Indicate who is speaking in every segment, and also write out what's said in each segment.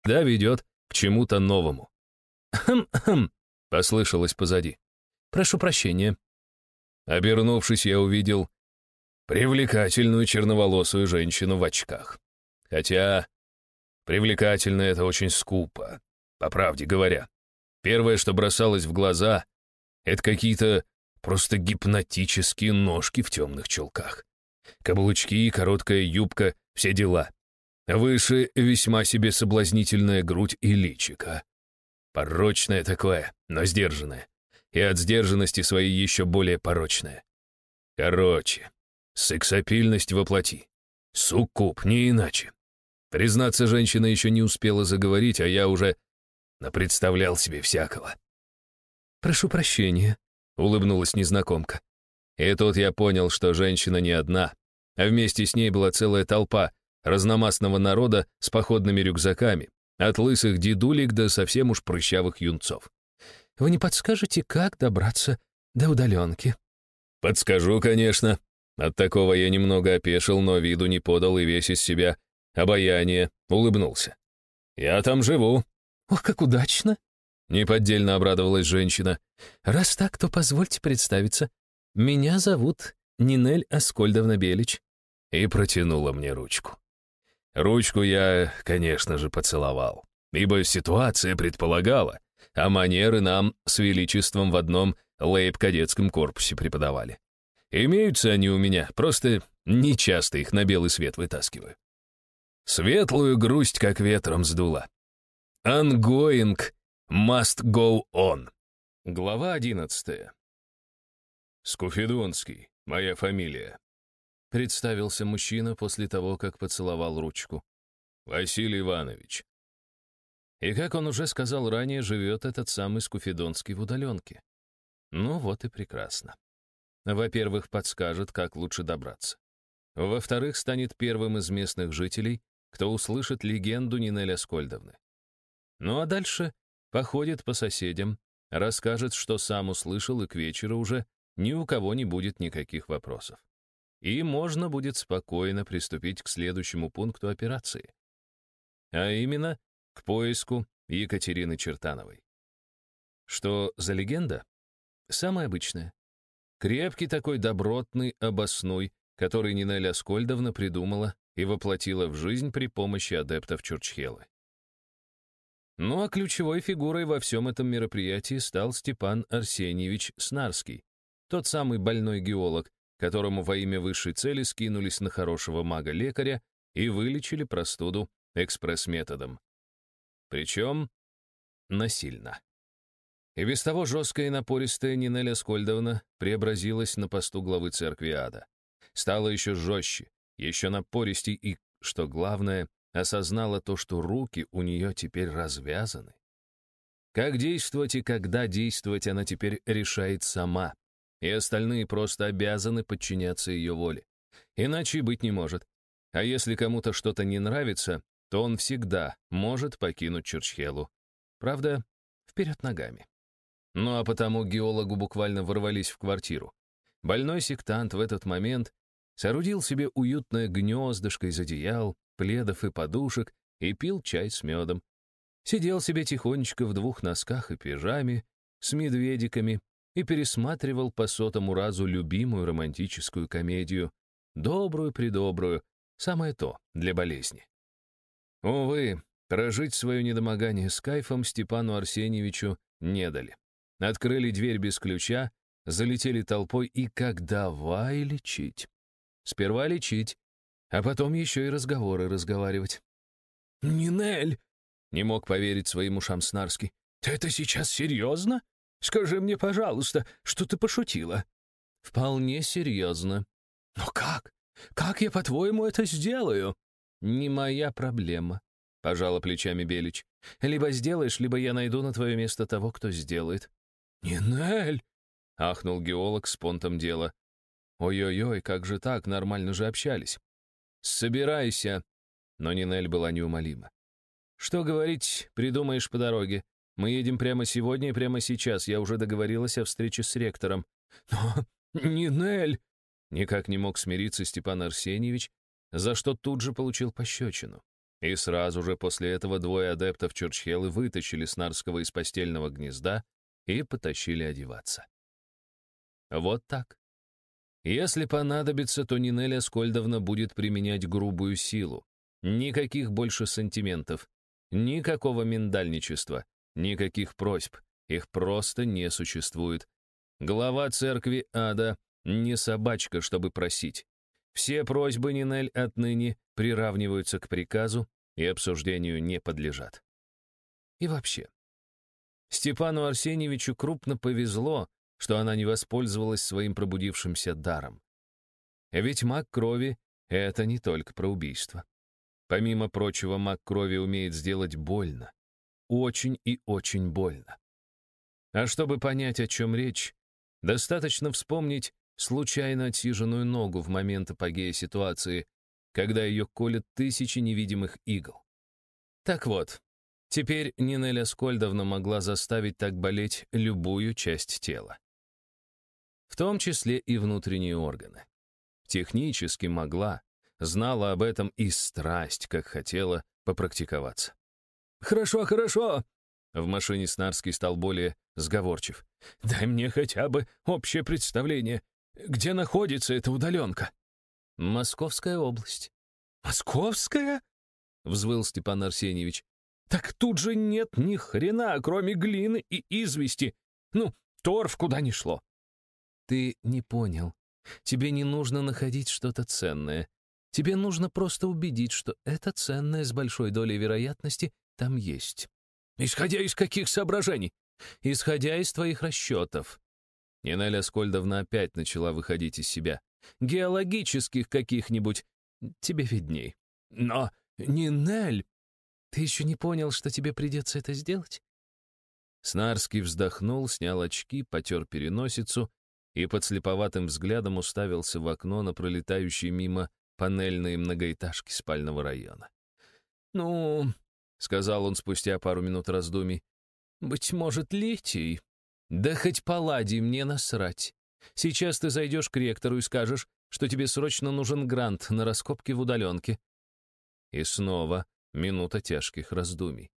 Speaker 1: да ведет к чему-то новому. «Хм-хм», — послышалось позади. «Прошу прощения». Обернувшись, я увидел привлекательную черноволосую женщину в очках. Хотя привлекательно это очень скупо, по правде говоря. Первое, что бросалось в глаза, это какие-то просто гипнотические ножки в темных чулках. Каблучки, короткая юбка, все дела. Выше весьма себе соблазнительная грудь и личико. Порочное такое, но сдержанное. И от сдержанности своей еще более порочное. Короче, сексапильность воплоти. Суккуб, не иначе. Признаться, женщина еще не успела заговорить, а я уже напредставлял себе всякого. «Прошу прощения», — улыбнулась незнакомка. И тут я понял, что женщина не одна, а вместе с ней была целая толпа разномастного народа с походными рюкзаками, от лысых дедулек до совсем уж прыщавых юнцов. «Вы не подскажете, как добраться до удаленки?» «Подскажу, конечно». От такого я немного опешил, но виду не подал и весь из себя обаяние улыбнулся. «Я там живу». «Ох, как удачно!» — неподдельно обрадовалась женщина. «Раз так, то позвольте представиться. Меня зовут Нинель Аскольдовна Белич». И протянула мне ручку. Ручку я, конечно же, поцеловал, ибо ситуация предполагала, а манеры нам с величеством в одном лейб-кадетском корпусе преподавали. Имеются они у меня, просто нечасто их на белый свет вытаскиваю. Светлую грусть как ветром сдуло. Ongoing must go on. Глава 11. Скуфидонский, моя фамилия. Представился мужчина после того, как поцеловал ручку. Василий Иванович. И, как он уже сказал ранее, живет этот самый Скуфидонский в удаленке. Ну вот и прекрасно. Во-первых, подскажет, как лучше добраться. Во-вторых, станет первым из местных жителей, кто услышит легенду Нинель Аскольдовны. Ну а дальше походит по соседям, расскажет, что сам услышал, и к вечеру уже ни у кого не будет никаких вопросов. И можно будет спокойно приступить к следующему пункту операции. А именно, к поиску Екатерины Чертановой. Что за легенда? Самая обычная. Крепкий такой добротный обоснуй, который Нинель Аскольдовна придумала и воплотила в жизнь при помощи адептов Чурчхелы. Ну а ключевой фигурой во всем этом мероприятии стал Степан Арсеньевич Снарский, тот самый больной геолог, которому во имя высшей цели скинулись на хорошего мага-лекаря и вылечили простуду экспресс-методом. Причем насильно. И без того жесткая и напористая Нинель Аскольдовна преобразилась на посту главы церкви ада. Стала еще жестче, еще напористей и, что главное, осознала то, что руки у нее теперь развязаны. Как действовать и когда действовать она теперь решает сама, и остальные просто обязаны подчиняться ее воле. Иначе и быть не может. А если кому-то что-то не нравится, то он всегда может покинуть Чурчхелу. Правда, вперед ногами. Ну а потому геологу буквально ворвались в квартиру. Больной сектант в этот момент соорудил себе уютное гнездышко из одеял, пледов и подушек и пил чай с медом. Сидел себе тихонечко в двух носках и пижаме с медведиками и пересматривал по сотому разу любимую романтическую комедию, добрую-предобрую, самое то для болезни. Увы, прожить свое недомогание с кайфом Степану Арсеньевичу не дали. Открыли дверь без ключа, залетели толпой и как давай лечить. Сперва лечить, а потом еще и разговоры разговаривать. «Нинель!» — не мог поверить своим ушам Снарский. «Ты это сейчас серьезно? Скажи мне, пожалуйста, что ты пошутила?» «Вполне серьезно». «Но как? Как я, по-твоему, это сделаю?» «Не моя проблема», — пожала плечами Белич. «Либо сделаешь, либо я найду на твое место того, кто сделает». «Нинель!» — ахнул геолог с понтом дела. «Ой-ой-ой, как же так, нормально же общались». «Собирайся!» Но Нинель была неумолима. «Что говорить, придумаешь по дороге. Мы едем прямо сегодня и прямо сейчас. Я уже договорилась о встрече с ректором». «Но, Нинель!» Никак не мог смириться Степан Арсеньевич, за что тут же получил пощечину. И сразу же после этого двое адептов Чурчхелы вытащили Снарского из постельного гнезда и потащили одеваться. Вот так. Если понадобится, то Нинель Аскольдовна будет применять грубую силу. Никаких больше сантиментов, никакого миндальничества, никаких просьб. Их просто не существует. Глава церкви ада не собачка, чтобы просить. Все просьбы Нинель отныне приравниваются к приказу и обсуждению не подлежат. И вообще, Степану Арсеньевичу крупно повезло, что она не воспользовалась своим пробудившимся даром. Ведь маг крови — это не только про убийство. Помимо прочего, маг крови умеет сделать больно. Очень и очень больно. А чтобы понять, о чем речь, достаточно вспомнить случайно отсиженную ногу в момент апогея ситуации, когда ее колят тысячи невидимых игл. Так вот, теперь Нинель Аскольдовна могла заставить так болеть любую часть тела. В том числе и внутренние органы. Технически могла, знала об этом и страсть, как хотела попрактиковаться. «Хорошо, хорошо!» В машине Снарский стал более сговорчив. «Дай мне хотя бы общее представление. Где находится эта удаленка?» «Московская область». «Московская?» — взвыл Степан Арсеньевич. «Так тут же нет ни хрена, кроме глины и извести. Ну, торф куда ни шло». «Ты не понял. Тебе не нужно находить что-то ценное. Тебе нужно просто убедить, что это ценное с большой долей вероятности там есть». «Исходя из каких соображений?» «Исходя из твоих расчетов». Нинель Аскольдовна опять начала выходить из себя. «Геологических каких-нибудь. Тебе видней». «Но, Нинель...» «Ты еще не понял, что тебе придется это сделать?» Снарский вздохнул, снял очки, потер переносицу и подслеповатым взглядом уставился в окно на пролетающие мимо панельные многоэтажки спального района. «Ну...» — сказал он спустя пару минут раздумий. «Быть может, литий? Да хоть палладий, мне насрать. Сейчас ты зайдешь к ректору и скажешь, что тебе срочно нужен грант на раскопки в удаленке». И снова минута тяжких раздумий.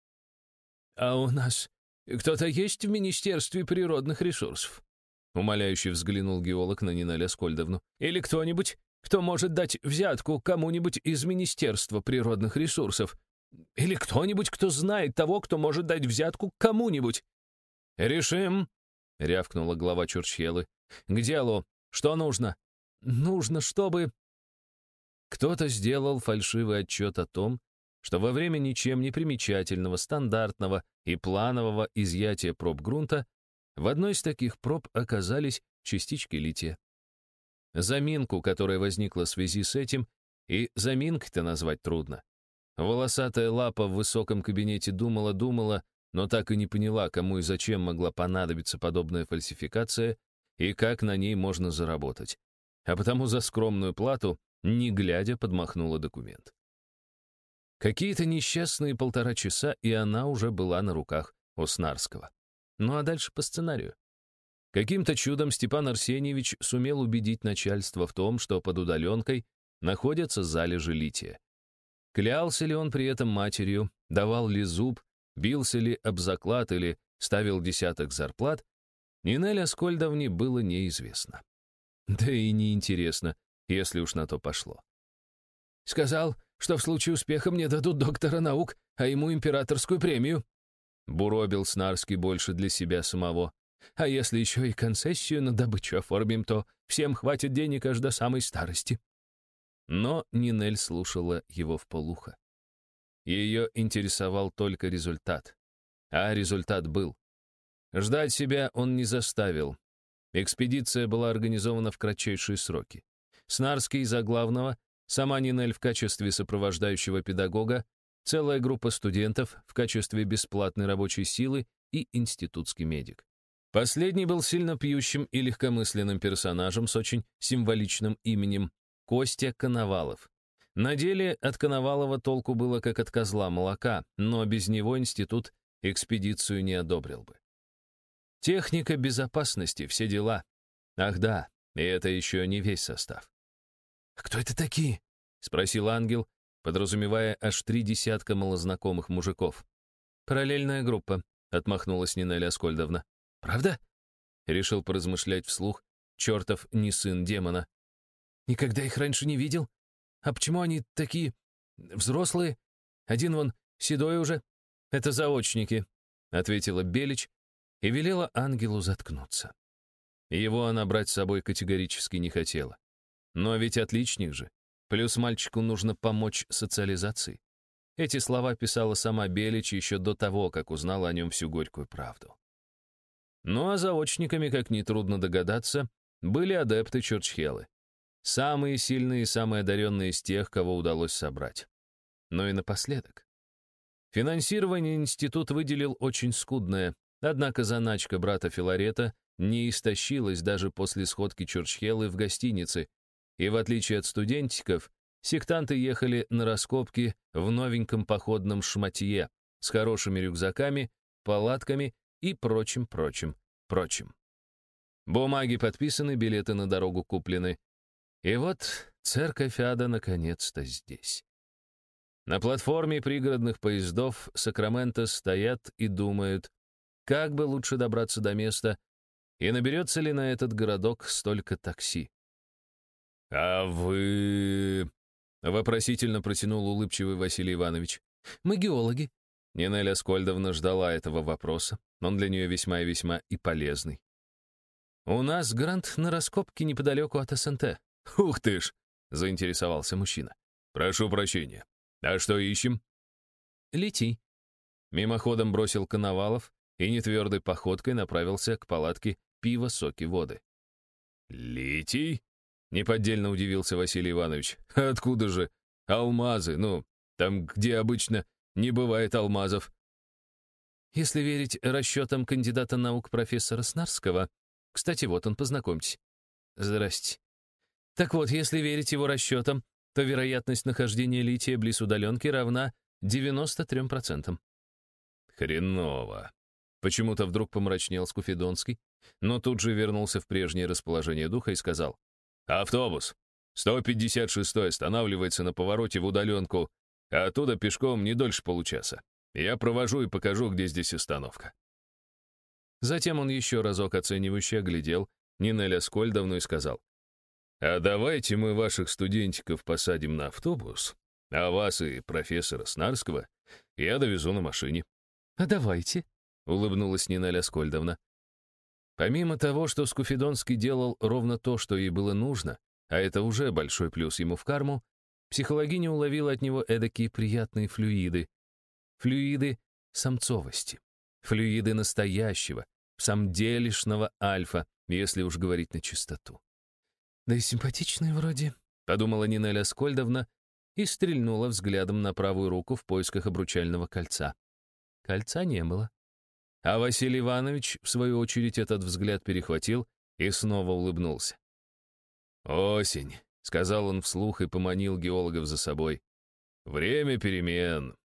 Speaker 1: «А у нас кто-то есть в Министерстве природных ресурсов?» Умоляюще взглянул геолог на Нинель Аскольдовну. «Или кто-нибудь, кто может дать взятку кому-нибудь из Министерства природных ресурсов? Или кто-нибудь, кто знает того, кто может дать взятку кому-нибудь?» «Решим», — рявкнула глава Чурчхелы. «К делу. Что нужно?» «Нужно, чтобы...» Кто-то сделал фальшивый отчет о том, что во время ничем не примечательного, стандартного и планового изъятия проб грунта в одной из таких проб оказались частички лития. Заминку, которая возникла в связи с этим, и заминкой-то назвать трудно. Волосатая лапа в высоком кабинете думала, но так и не поняла, кому и зачем могла понадобиться подобная фальсификация и как на ней можно заработать. А потому за скромную плату, не глядя, подмахнула документ. Какие-то несчастные 1,5 часа, и она уже была на руках у Снарского. Ну а дальше по сценарию. Каким-то чудом Степан Арсеньевич сумел убедить начальство в том, что под удаленкой находятся залежи лития. Клялся ли он при этом матерью, давал ли зуб, бился ли об заклад или ставил десяток зарплат, Нинель Аскольдовне было неизвестно. Да и неинтересно, если уж на то пошло. «Сказал, что в случае успеха мне дадут доктора наук, а ему императорскую премию», буробил Снарский больше для себя самого. «А если еще и концессию на добычу оформим, то всем хватит денег аж до самой старости». Но Нинель слушала его вполуха. Ее интересовал только результат. А результат был. Ждать себя он не заставил. Экспедиция была организована в кратчайшие сроки. Снарский за главного, сама Нинель в качестве сопровождающего педагога, целая группа студентов в качестве бесплатной рабочей силы и институтский медик. Последний был сильно пьющим и легкомысленным персонажем с очень символичным именем Костя Коновалов. На деле от Коновалова толку было как от козла молока, но без него институт экспедицию не одобрил бы. Техника безопасности, все дела. Ах да, и это еще не весь состав. «Кто это такие?» — спросил ангел, подразумевая аж 3 десятка малознакомых мужиков. «Параллельная группа», — отмахнулась Нинель Аскольдовна. «Правда?» — решил поразмышлять вслух чертов не сын демона. «Никогда их раньше не видел. А почему они такие взрослые? Один вон седой уже». «Это заочники», — ответила Белич и велела ангелу заткнуться. Его она брать с собой категорически не хотела. Но ведь отличник же. Плюс мальчику нужно помочь социализации. Эти слова писала сама Белич еще до того, как узнала о нем всю горькую правду. Ну а заочниками, как нетрудно догадаться, были адепты Чурчхелы. Самые сильные и самые одаренные из тех, кого удалось собрать. Но и напоследок. Финансирование институт выделил очень скудное, однако заначка брата Филарета не истощилась даже после сходки Чурчхелы в гостинице, и в отличие от студентиков, сектанты ехали на раскопки в новеньком походном шматье с хорошими рюкзаками, палатками и прочим. Бумаги подписаны, билеты на дорогу куплены. И вот церковь ада наконец-то здесь. На платформе пригородных поездов Сакраменто стоят и думают, как бы лучше добраться до места, и наберется ли на этот городок столько такси. «А вы...» — вопросительно протянул улыбчивый Василий Иванович. «Мы геологи». Нинель Аскольдовна ждала этого вопроса. Он для нее весьма и весьма и полезный. «У нас грант на раскопки неподалеку от СНТ». «Ух ты ж!» — заинтересовался мужчина. «Прошу прощения. А что ищем?» «Литий». Мимоходом бросил Коновалов и нетвердой походкой направился к палатке пива, соки, воды. «Литий?» — неподдельно удивился Василий Иванович. «Откуда же? Алмазы, ну, там, где обычно не бывает алмазов». Если верить расчетам кандидата наук профессора Снарского, кстати, вот он, познакомьтесь. Здрасте. Так вот, если верить его расчетам, то вероятность нахождения лития близ удаленки равна 93%. Хреново. Почему-то вдруг помрачнел Скуфидонский, но тут же вернулся в прежнее расположение духа и сказал: «Автобус. 156-й останавливается на повороте в удаленку, а оттуда пешком не дольше получаса. Я провожу и покажу, где здесь остановка». Затем он еще разок оценивающе оглядел Нинель Аскольдовну и сказал: «А давайте мы ваших студентиков посадим на автобус, а вас и профессора Снарского я довезу на машине». «А давайте», — улыбнулась Нинель Аскольдовна. Помимо того, что Скуфидонский делал ровно то, что ей было нужно, а это уже большой плюс ему в карму, психологиня уловила от него эдакие приятные флюиды. Флюиды самцовости. Флюиды настоящего, самделишного альфа, если уж говорить на чистоту. «Да и симпатичный вроде», — подумала Нинель Аскольдовна и стрельнула взглядом на правую руку в поисках обручального кольца. Кольца не было. А Василий Иванович, в свою очередь, этот взгляд перехватил и снова улыбнулся. «Осень», — сказал он вслух и поманил геологов за собой. «Время перемен.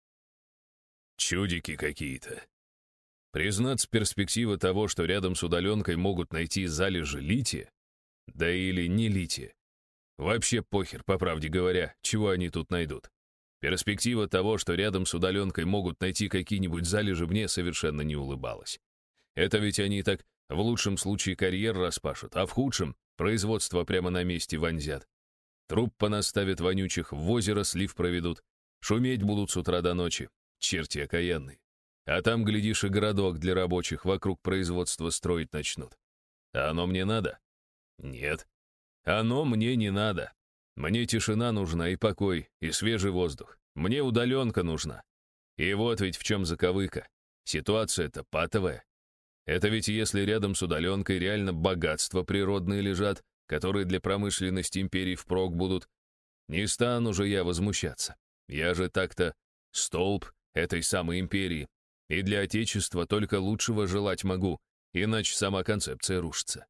Speaker 1: Чудики какие-то. Признаться, перспектива того, что рядом с удаленкой могут найти залежи лития, да или не лития. Вообще похер, по правде говоря, чего они тут найдут. Перспектива того, что рядом с удаленкой могут найти какие-нибудь залежи, мне совершенно не улыбалась. Это ведь они так в лучшем случае карьер распашут, а в худшем производство прямо на месте вонзят. Труп понаставят вонючих, в озеро слив проведут. Шуметь будут с утра до ночи. Черти окаянные. А там, глядишь, и городок для рабочих вокруг производства строить начнут. А оно мне надо? Нет. Оно мне не надо. Мне тишина нужна и покой, и свежий воздух. Мне удаленка нужна. И вот ведь в чем заковыка. Ситуация-то патовая. Это ведь если рядом с удаленкой реально богатства природные лежат, которые для промышленности империи впрок будут, не стану же я возмущаться. Я же так-то столб этой самой империи, и для Отечества только лучшего желать могу, иначе сама концепция рушится.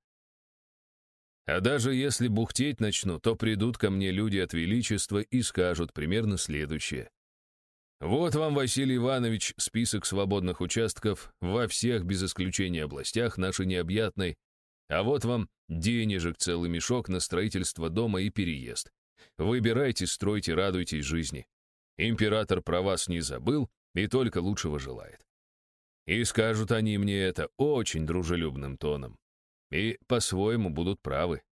Speaker 1: А даже если бухтеть начну, то придут ко мне люди от Величества и скажут примерно следующее. Вот вам, Василий Иванович, список свободных участков во всех без исключения областях нашей необъятной, а вот вам денежек целый мешок на строительство дома и переезд. Выбирайте, стройте, радуйтесь жизни. Император про вас не забыл и только лучшего желает. И скажут они мне это очень дружелюбным тоном. И по-своему будут правы.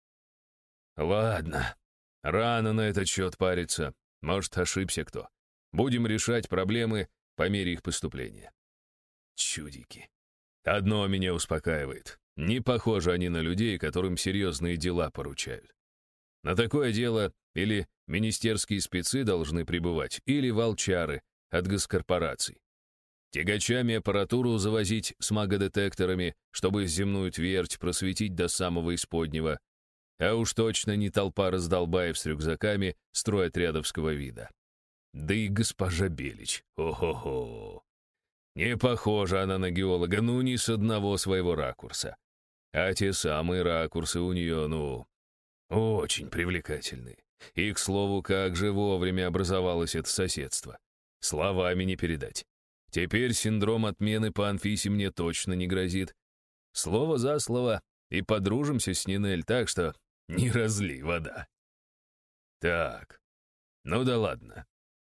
Speaker 1: Ладно, рано на этот счет париться. Может, ошибся кто. Будем решать проблемы по мере их поступления. Чудики. Одно меня успокаивает. Не похожи они на людей, которым серьезные дела поручают. На такое дело или министерские спецы должны прибывать, или волчары от госкорпораций. Тягачами аппаратуру завозить с магодетекторами, чтобы земную твердь просветить до самого исподнего, а уж точно не толпа раздолбаев с рюкзаками стройотрядовского вида. Да и госпожа Белич, о-хо-хо. Не похожа она на геолога, ну, ни с одного своего ракурса. А те самые ракурсы у нее, ну, очень привлекательные. И, к слову, как же вовремя образовалось это соседство. Словами не передать. Теперь синдром отмены по Анфисе мне точно не грозит. Слово за слово, и подружимся с Нинель так, что не разлей вода. Так, ну да ладно.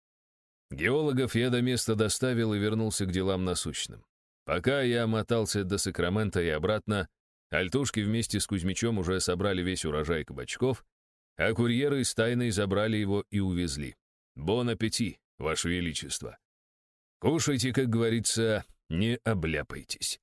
Speaker 1: Геологов я до места доставил и вернулся к делам насущным. Пока я мотался до Сакрамента и обратно, альтушки вместе с Кузьмичом уже собрали весь урожай кабачков, а курьеры из тайной забрали его и увезли. Бон аппетит, Ваше Величество. Кушайте, как говорится, не обляпайтесь.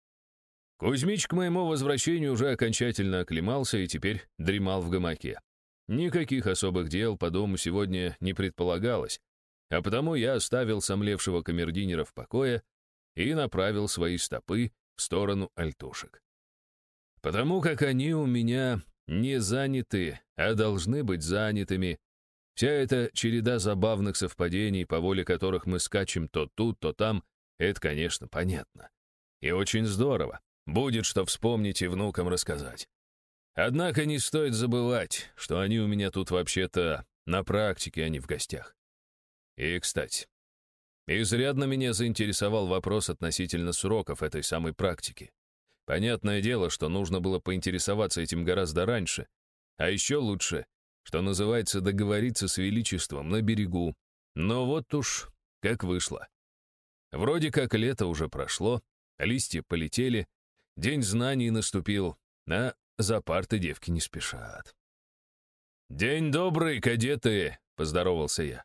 Speaker 1: Кузьмич к моему возвращению уже окончательно оклемался и теперь дремал в гамаке. Никаких особых дел по дому сегодня не предполагалось, а потому я оставил сомлевшего камердинера в покое и направил свои стопы в сторону альтушек. Потому как они у меня не заняты, а должны быть занятыми, вся эта череда забавных совпадений, по воле которых мы скачем то тут, то там, это, конечно, понятно. И очень здорово. Будет что вспомнить и внукам рассказать. Однако не стоит забывать, что они у меня тут вообще-то на практике, а не в гостях. И, кстати, изрядно меня заинтересовал вопрос относительно сроков этой самой практики. Понятное дело, что нужно было поинтересоваться этим гораздо раньше, а еще лучше, что называется, договориться с Величеством на берегу. Но вот уж как вышло. Вроде как лето уже прошло, листья полетели, день знаний наступил, а за парты девки не спешат. «День добрый, кадеты!» — поздоровался я.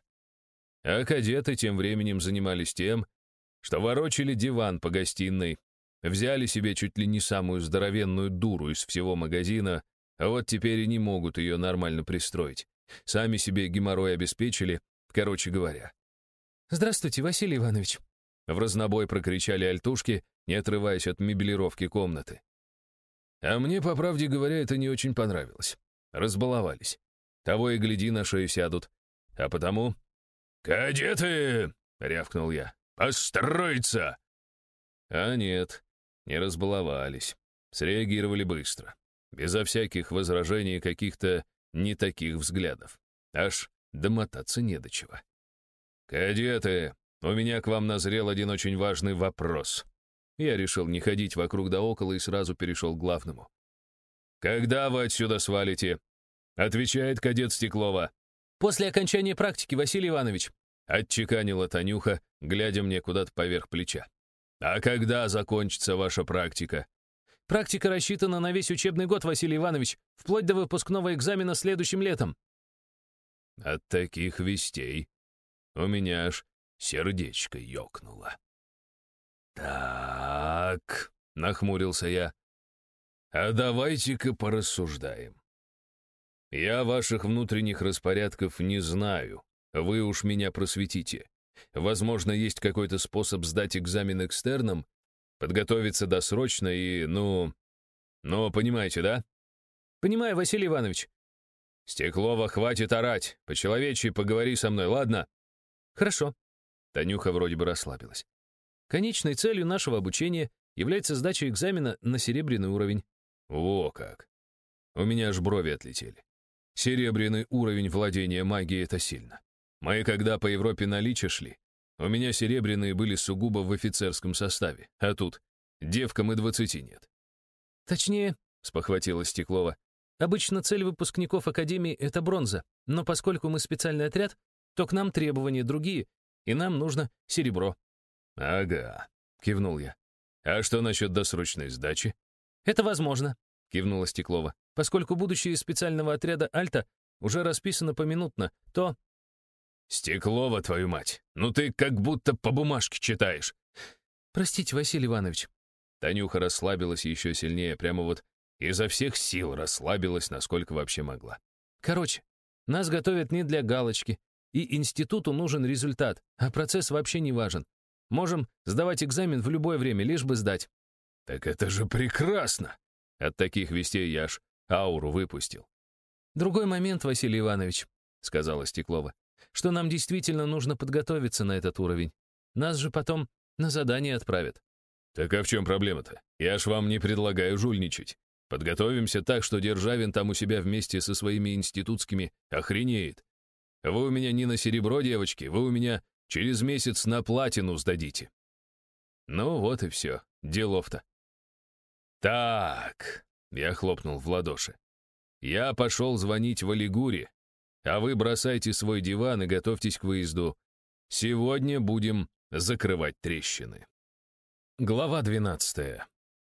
Speaker 1: А кадеты тем временем занимались тем, что ворочали диван по гостиной, взяли себе чуть ли не самую здоровенную дуру из всего магазина, а вот теперь и не могут ее нормально пристроить. Сами себе геморрой обеспечили, короче говоря. «Здравствуйте, Василий Иванович!» В разнобой прокричали альтушки, не отрываясь от мебелировки комнаты. А мне, по правде говоря, это не очень понравилось. Разбаловались. Того и гляди, на шею сядут. А потому... «Кадеты!» — рявкнул я. «Построиться!» А нет, не разбаловались. Среагировали быстро. Безо всяких возражений каких-то не таких взглядов. Аж домотаться не до чего. «Кадеты, у меня к вам назрел один очень важный вопрос». Я решил не ходить вокруг да около и сразу перешел к главному. «Когда вы отсюда свалите?» — отвечает кадет Стеклова. «После окончания практики, Василий Иванович», — отчеканила Танюха, глядя мне куда-то поверх плеча. «А когда закончится ваша практика?» «Практика рассчитана на весь учебный год, Василий Иванович, вплоть до выпускного экзамена следующим летом». От таких вестей у меня аж сердечко ёкнуло. «Так», — нахмурился я, — «а давайте-ка порассуждаем. Я ваших внутренних распорядков не знаю, вы уж меня просветите. Возможно, есть какой-то способ сдать экзамен экстерном, подготовиться досрочно и, ну, понимаете, да?» «Понимаю, Василий Иванович». «Стеклова, хватит орать, по-человечьи поговори со мной, ладно?» «Хорошо». Танюха вроде бы расслабилась. Конечной целью нашего обучения является сдача экзамена на серебряный уровень. Во как! У меня аж брови отлетели. Серебряный уровень владения магией — это сильно. Мы когда по Европе на лича шли, у меня серебряные были сугубо в офицерском составе, а тут девкам и 20 нет. Точнее, спохватилась Стеклова,
Speaker 2: Обычно цель выпускников Академии — это бронза, но поскольку мы специальный отряд, то к нам требования другие, и нам нужно серебро».
Speaker 1: «Ага», — кивнул я. «А что насчет досрочной сдачи?»
Speaker 2: «Это возможно», — кивнула Стеклова. «Поскольку будущее из специального отряда «Альта» уже расписано поминутно, то...»
Speaker 1: «Стеклова, твою мать! Ну ты как будто по бумажке читаешь!»
Speaker 2: «Простите, Василий Иванович».
Speaker 1: Танюха расслабилась еще сильнее, прямо вот изо всех сил расслабилась, насколько вообще могла.
Speaker 2: «Короче, нас готовят не для галочки, и институту нужен результат, а процесс вообще не важен. Можем сдавать экзамен в любое время, лишь бы сдать».
Speaker 1: «Так это же прекрасно!» От таких вестей я аж ауру выпустил.
Speaker 2: «Другой момент, Василий Иванович», — сказала Стеклова, «что нам действительно нужно подготовиться на этот уровень. Нас же потом на задание отправят».
Speaker 1: «Так а в чем проблема-то? Я ж вам не предлагаю жульничать. Подготовимся так, что Державин там у себя вместе со своими институтскими охренеет. Вы у меня не на серебро, девочки, вы у меня через месяц на платину сдадите». Ну вот и все, делов-то. «Так», — я хлопнул в ладоши, «я пошел звонить Валигуре, а вы бросайте свой диван и готовьтесь к выезду. Сегодня будем закрывать трещины». Глава 12.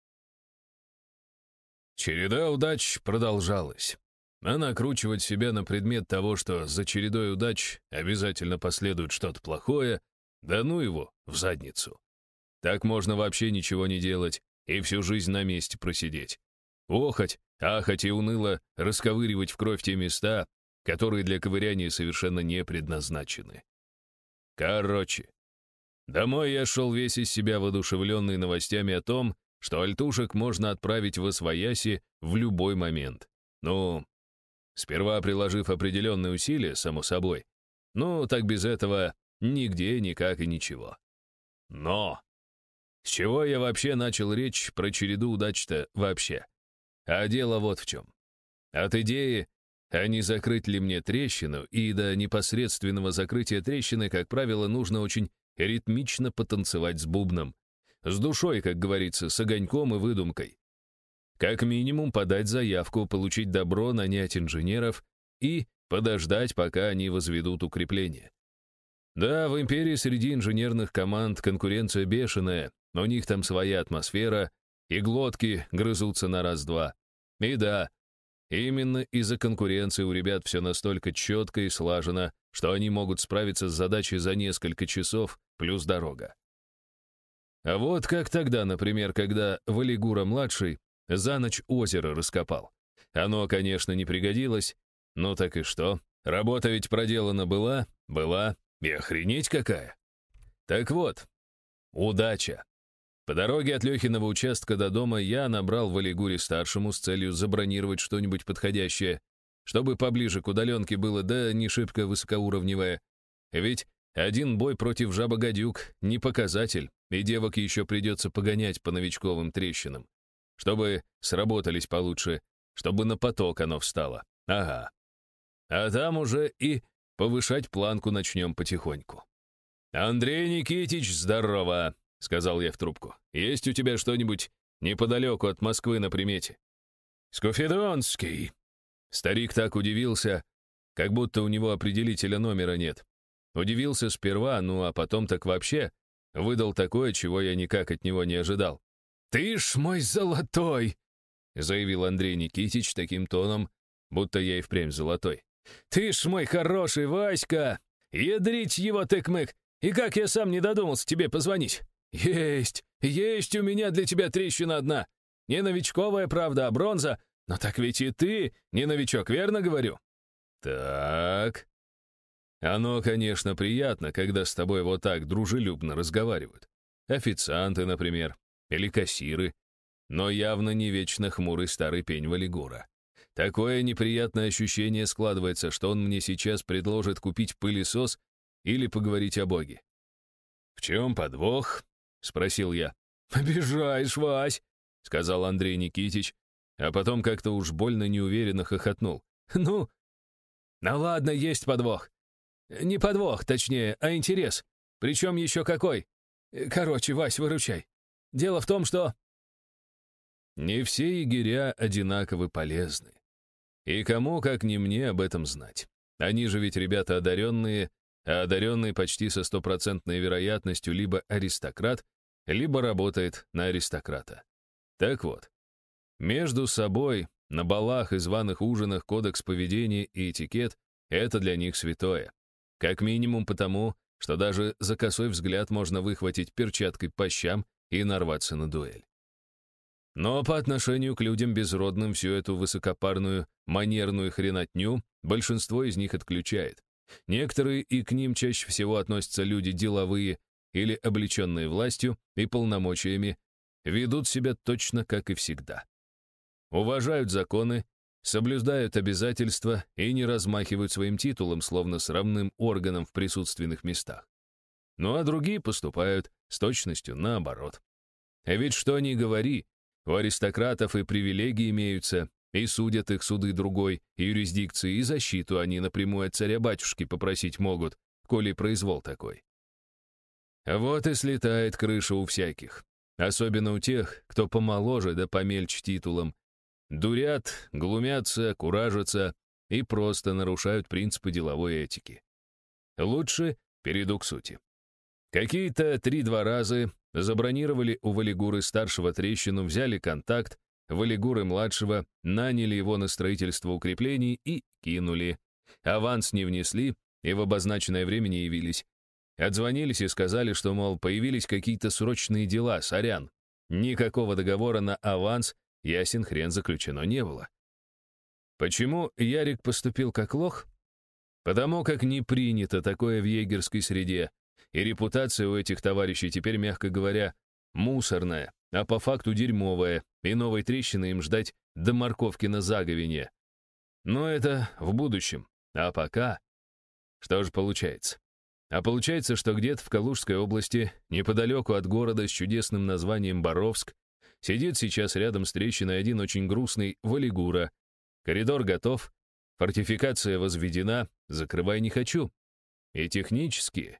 Speaker 1: Череда удач продолжалась. А накручивать себя на предмет того, что за чередой удач обязательно последует что-то плохое, да ну его в задницу. Так можно вообще ничего не делать и всю жизнь на месте просидеть. Охать, ахать и уныло расковыривать в кровь те места, которые для ковыряния совершенно не предназначены. Короче, домой я шел весь из себя воодушевленный новостями о том, что альтушек можно отправить в освояси в любой момент. Ну, сперва приложив определенные усилия, само собой. Ну, так без этого нигде, никак и ничего. Но! С чего я вообще начал речь про череду удач-то вообще? А дело вот в чем. От идеи, а не закрыть ли мне трещину, и до непосредственного закрытия трещины, как правило, нужно очень ритмично потанцевать с бубном. С душой, как говорится, с огоньком и выдумкой. Как минимум подать заявку, получить добро, нанять инженеров и подождать, пока они возведут укрепления. Да, в империи среди инженерных команд конкуренция бешеная, но у них там своя атмосфера, и глотки грызутся на раз-два. И да, именно из-за конкуренции у ребят все настолько четко и слажено, что они могут справиться с задачей за несколько часов плюс дорога. А вот как тогда, например, когда Валигура-младший за ночь озеро раскопал. Оно, конечно, не пригодилось, но так и что? Работа ведь проделана была, и охренеть какая. Так вот, удача. По дороге от Лехиного участка до дома я набрал Валигуре-старшему с целью забронировать что-нибудь подходящее, чтобы поближе к удаленке было, да не шибко высокоуровневое. Ведь один бой против жаба-гадюк не показатель, и девок еще придется погонять по новичковым трещинам, чтобы сработались получше, чтобы на поток оно встало. Ага. А там уже и повышать планку начнем потихоньку. «Андрей Никитич, здорово!» — сказал я в трубку. «Есть у тебя что-нибудь неподалеку от Москвы на примете?» «Скуфидонский!» Старик так удивился, как будто у него определителя номера нет. Удивился сперва, ну а потом так вообще выдал такое, чего я никак от него не ожидал. «Ты ж мой золотой!» — заявил Андрей Никитич таким тоном, будто я и впрямь золотой. «Ты ж мой хороший Васька! Ядрить его тык-мык! И как я сам не додумался тебе позвонить! Есть у меня для тебя трещина одна! Не новичковая, правда, а бронза, но так ведь и ты не новичок, верно говорю?» «Так...» Оно, конечно, приятно, когда с тобой вот так дружелюбно разговаривают. Официанты, например, или кассиры, но явно не вечно хмурый старый пень Валигура. Такое неприятное ощущение складывается, что он мне сейчас предложит купить пылесос или поговорить о Боге. «В чем подвох?» — спросил я. «Обижаешь, Вась!» — сказал Андрей Никитич, а потом как-то уж больно неуверенно хохотнул. «Ну ладно, есть подвох. Не подвох, точнее, а интерес. Причем еще какой. Короче, Вась, выручай. Дело в том, что...» Не все егеря одинаково полезны. И кому, как не мне, об этом знать? Они же ведь ребята одаренные, а одаренный почти со стопроцентной вероятностью либо аристократ, либо работает на аристократа. Так вот, между собой, на балах и званых ужинах кодекс поведения и этикет — это для них святое. Как минимум потому, что даже за косой взгляд можно выхватить перчаткой по щам и нарваться на дуэль. Но по отношению к людям безродным всю эту высокопарную, манерную хренотню большинство из них отключает. Некоторые и к ним чаще всего относятся люди деловые или облеченные властью и полномочиями, ведут себя точно как и всегда. Уважают законы, соблюдают обязательства и не размахивают своим титулом, словно с равным органом в присутственных местах. Ну а другие поступают с точностью наоборот. А ведь что ни говори, у аристократов и привилегии имеются, и судят их суды другой юрисдикции, и защиту они напрямую от царя-батюшки попросить могут, коли произвол такой. Вот и слетает крыша у всяких, особенно у тех, кто помоложе да помельче титулом. Дурят, глумятся, куражатся и просто нарушают принципы деловой этики. Лучше перейду к сути. Какие-то 3-2 раза забронировали у Валигуры-старшего трещину, взяли контакт, Валигуры-младшего, наняли его на строительство укреплений и кинули. Аванс не внесли и в обозначенное время не явились. Отзвонились и сказали, что, мол, появились какие-то срочные дела, сорян. Никакого договора на аванс, ясен хрен, заключено не было. Почему Ярик поступил как лох? Потому как не принято такое в егерской среде, и репутация у этих товарищей теперь, мягко говоря, мусорная, а по факту дерьмовая, и новой трещины им ждать до морковки на заговине. Но это в будущем, а пока... Что же получается? А получается, что где-то в Калужской области, неподалеку от города с чудесным названием Боровск, сидит сейчас рядом с трещиной один очень грустный Валигура. Коридор готов, фортификация возведена, закрывай не хочу. И технически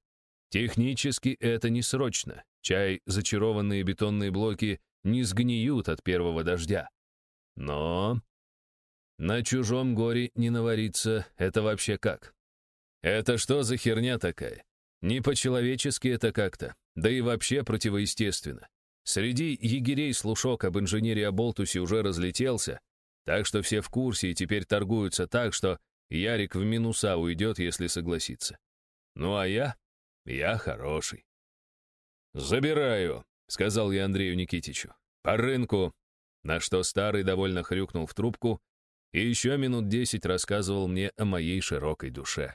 Speaker 1: это не срочно. Чай зачарованные бетонные блоки не сгниют от первого дождя. Но на чужом горе не навариться — это вообще как? Это что за херня такая? Не по-человечески это как-то, да и вообще противоестественно. Среди егерей слушок об инженере Аболтусе уже разлетелся, так что все в курсе и теперь торгуются так, что Ярик в минуса уйдет, если согласится. Ну а я хороший. «Забираю», — сказал я Андрею Никитичу. «По рынку». На что старый довольно хрюкнул в трубку и еще минут 10 рассказывал мне о моей широкой душе.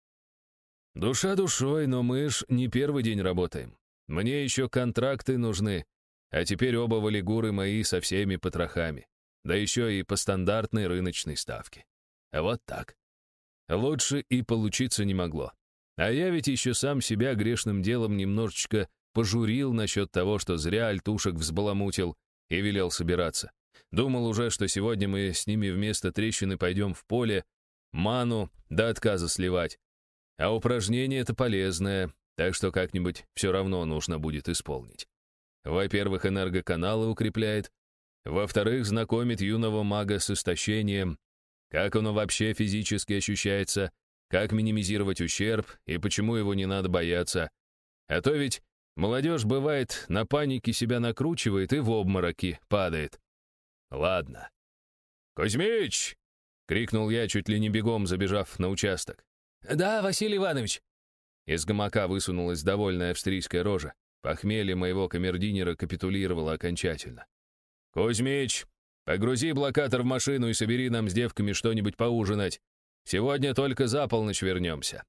Speaker 1: Душа душой, но мы ж не первый день работаем. Мне еще контракты нужны, а теперь оба валигуры мои со всеми потрохами, да еще и по стандартной рыночной ставке. А вот так. Лучше и получиться не могло. А я ведь еще сам себя грешным делом немножечко пожурил насчет того, что зря альтушек взбаламутил и велел собираться. Думал уже, что сегодня мы с ними вместо трещины пойдем в поле, ману до отказа сливать. А упражнение это полезное, так что как-нибудь все равно нужно будет исполнить. Во-первых, энергоканалы укрепляет. Во-вторых, знакомит юного мага с истощением, как оно вообще физически ощущается, как минимизировать ущерб и почему его не надо бояться. А то ведь молодежь, бывает, на панике себя накручивает и в обмороки падает. Ладно. «Кузьмич!» — крикнул я, чуть ли не бегом забежав на участок.
Speaker 2: «Да, Василий Иванович!»
Speaker 1: Из гамака высунулась довольная австрийская рожа. Похмелье моего камердинера капитулировало окончательно. «Кузьмич, погрузи блокатор в машину и собери нам с девками что-нибудь поужинать. Сегодня только за полночь вернемся».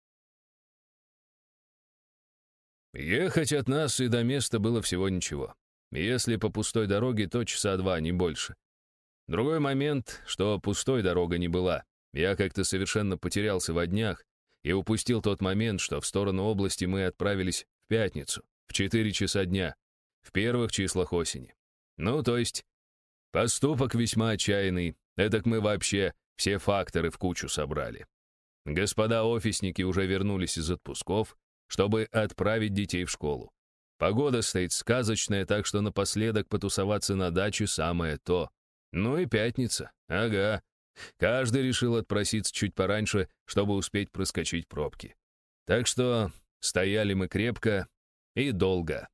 Speaker 1: Ехать от нас и до места было всего ничего. Если по пустой дороге, то часа 2, не больше. Другой момент, что пустой дорога не была. Я как-то совершенно потерялся во днях и упустил тот момент, что в сторону области мы отправились в пятницу, в 4 часа дня, в первых числах осени. Ну, то есть, поступок весьма отчаянный, этак мы вообще все факторы в кучу собрали. Господа офисники уже вернулись из отпусков, чтобы отправить детей в школу. Погода стоит сказочная, так что напоследок потусоваться на даче самое то. Ну и пятница, ага, Каждый решил отпроситься чуть пораньше, чтобы успеть проскочить пробки. Так что стояли мы крепко и долго.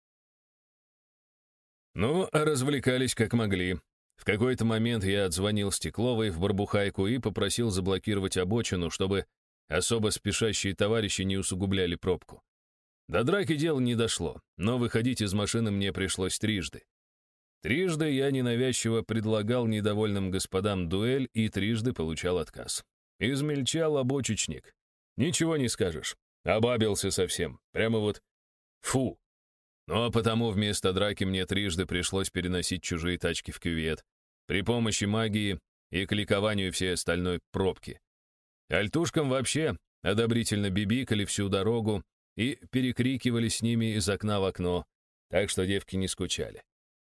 Speaker 1: Ну, а развлекались как могли. В какой-то момент я отзвонил Стекловой в Барбухайку и попросил заблокировать обочину, чтобы особо спешащие товарищи не усугубляли пробку. До драки дело не дошло, но выходить из машины мне пришлось трижды. Трижды я ненавязчиво предлагал недовольным господам дуэль и трижды получал отказ. Измельчал обочечник. Ничего не скажешь. Обабился совсем. Прямо вот фу. Ну а потому вместо драки мне трижды пришлось переносить чужие тачки в кювет при помощи магии и кликованию всей остальной пробки. Альтушкам вообще одобрительно бибикали всю дорогу и перекрикивали с ними из окна в окно, так что девки не скучали.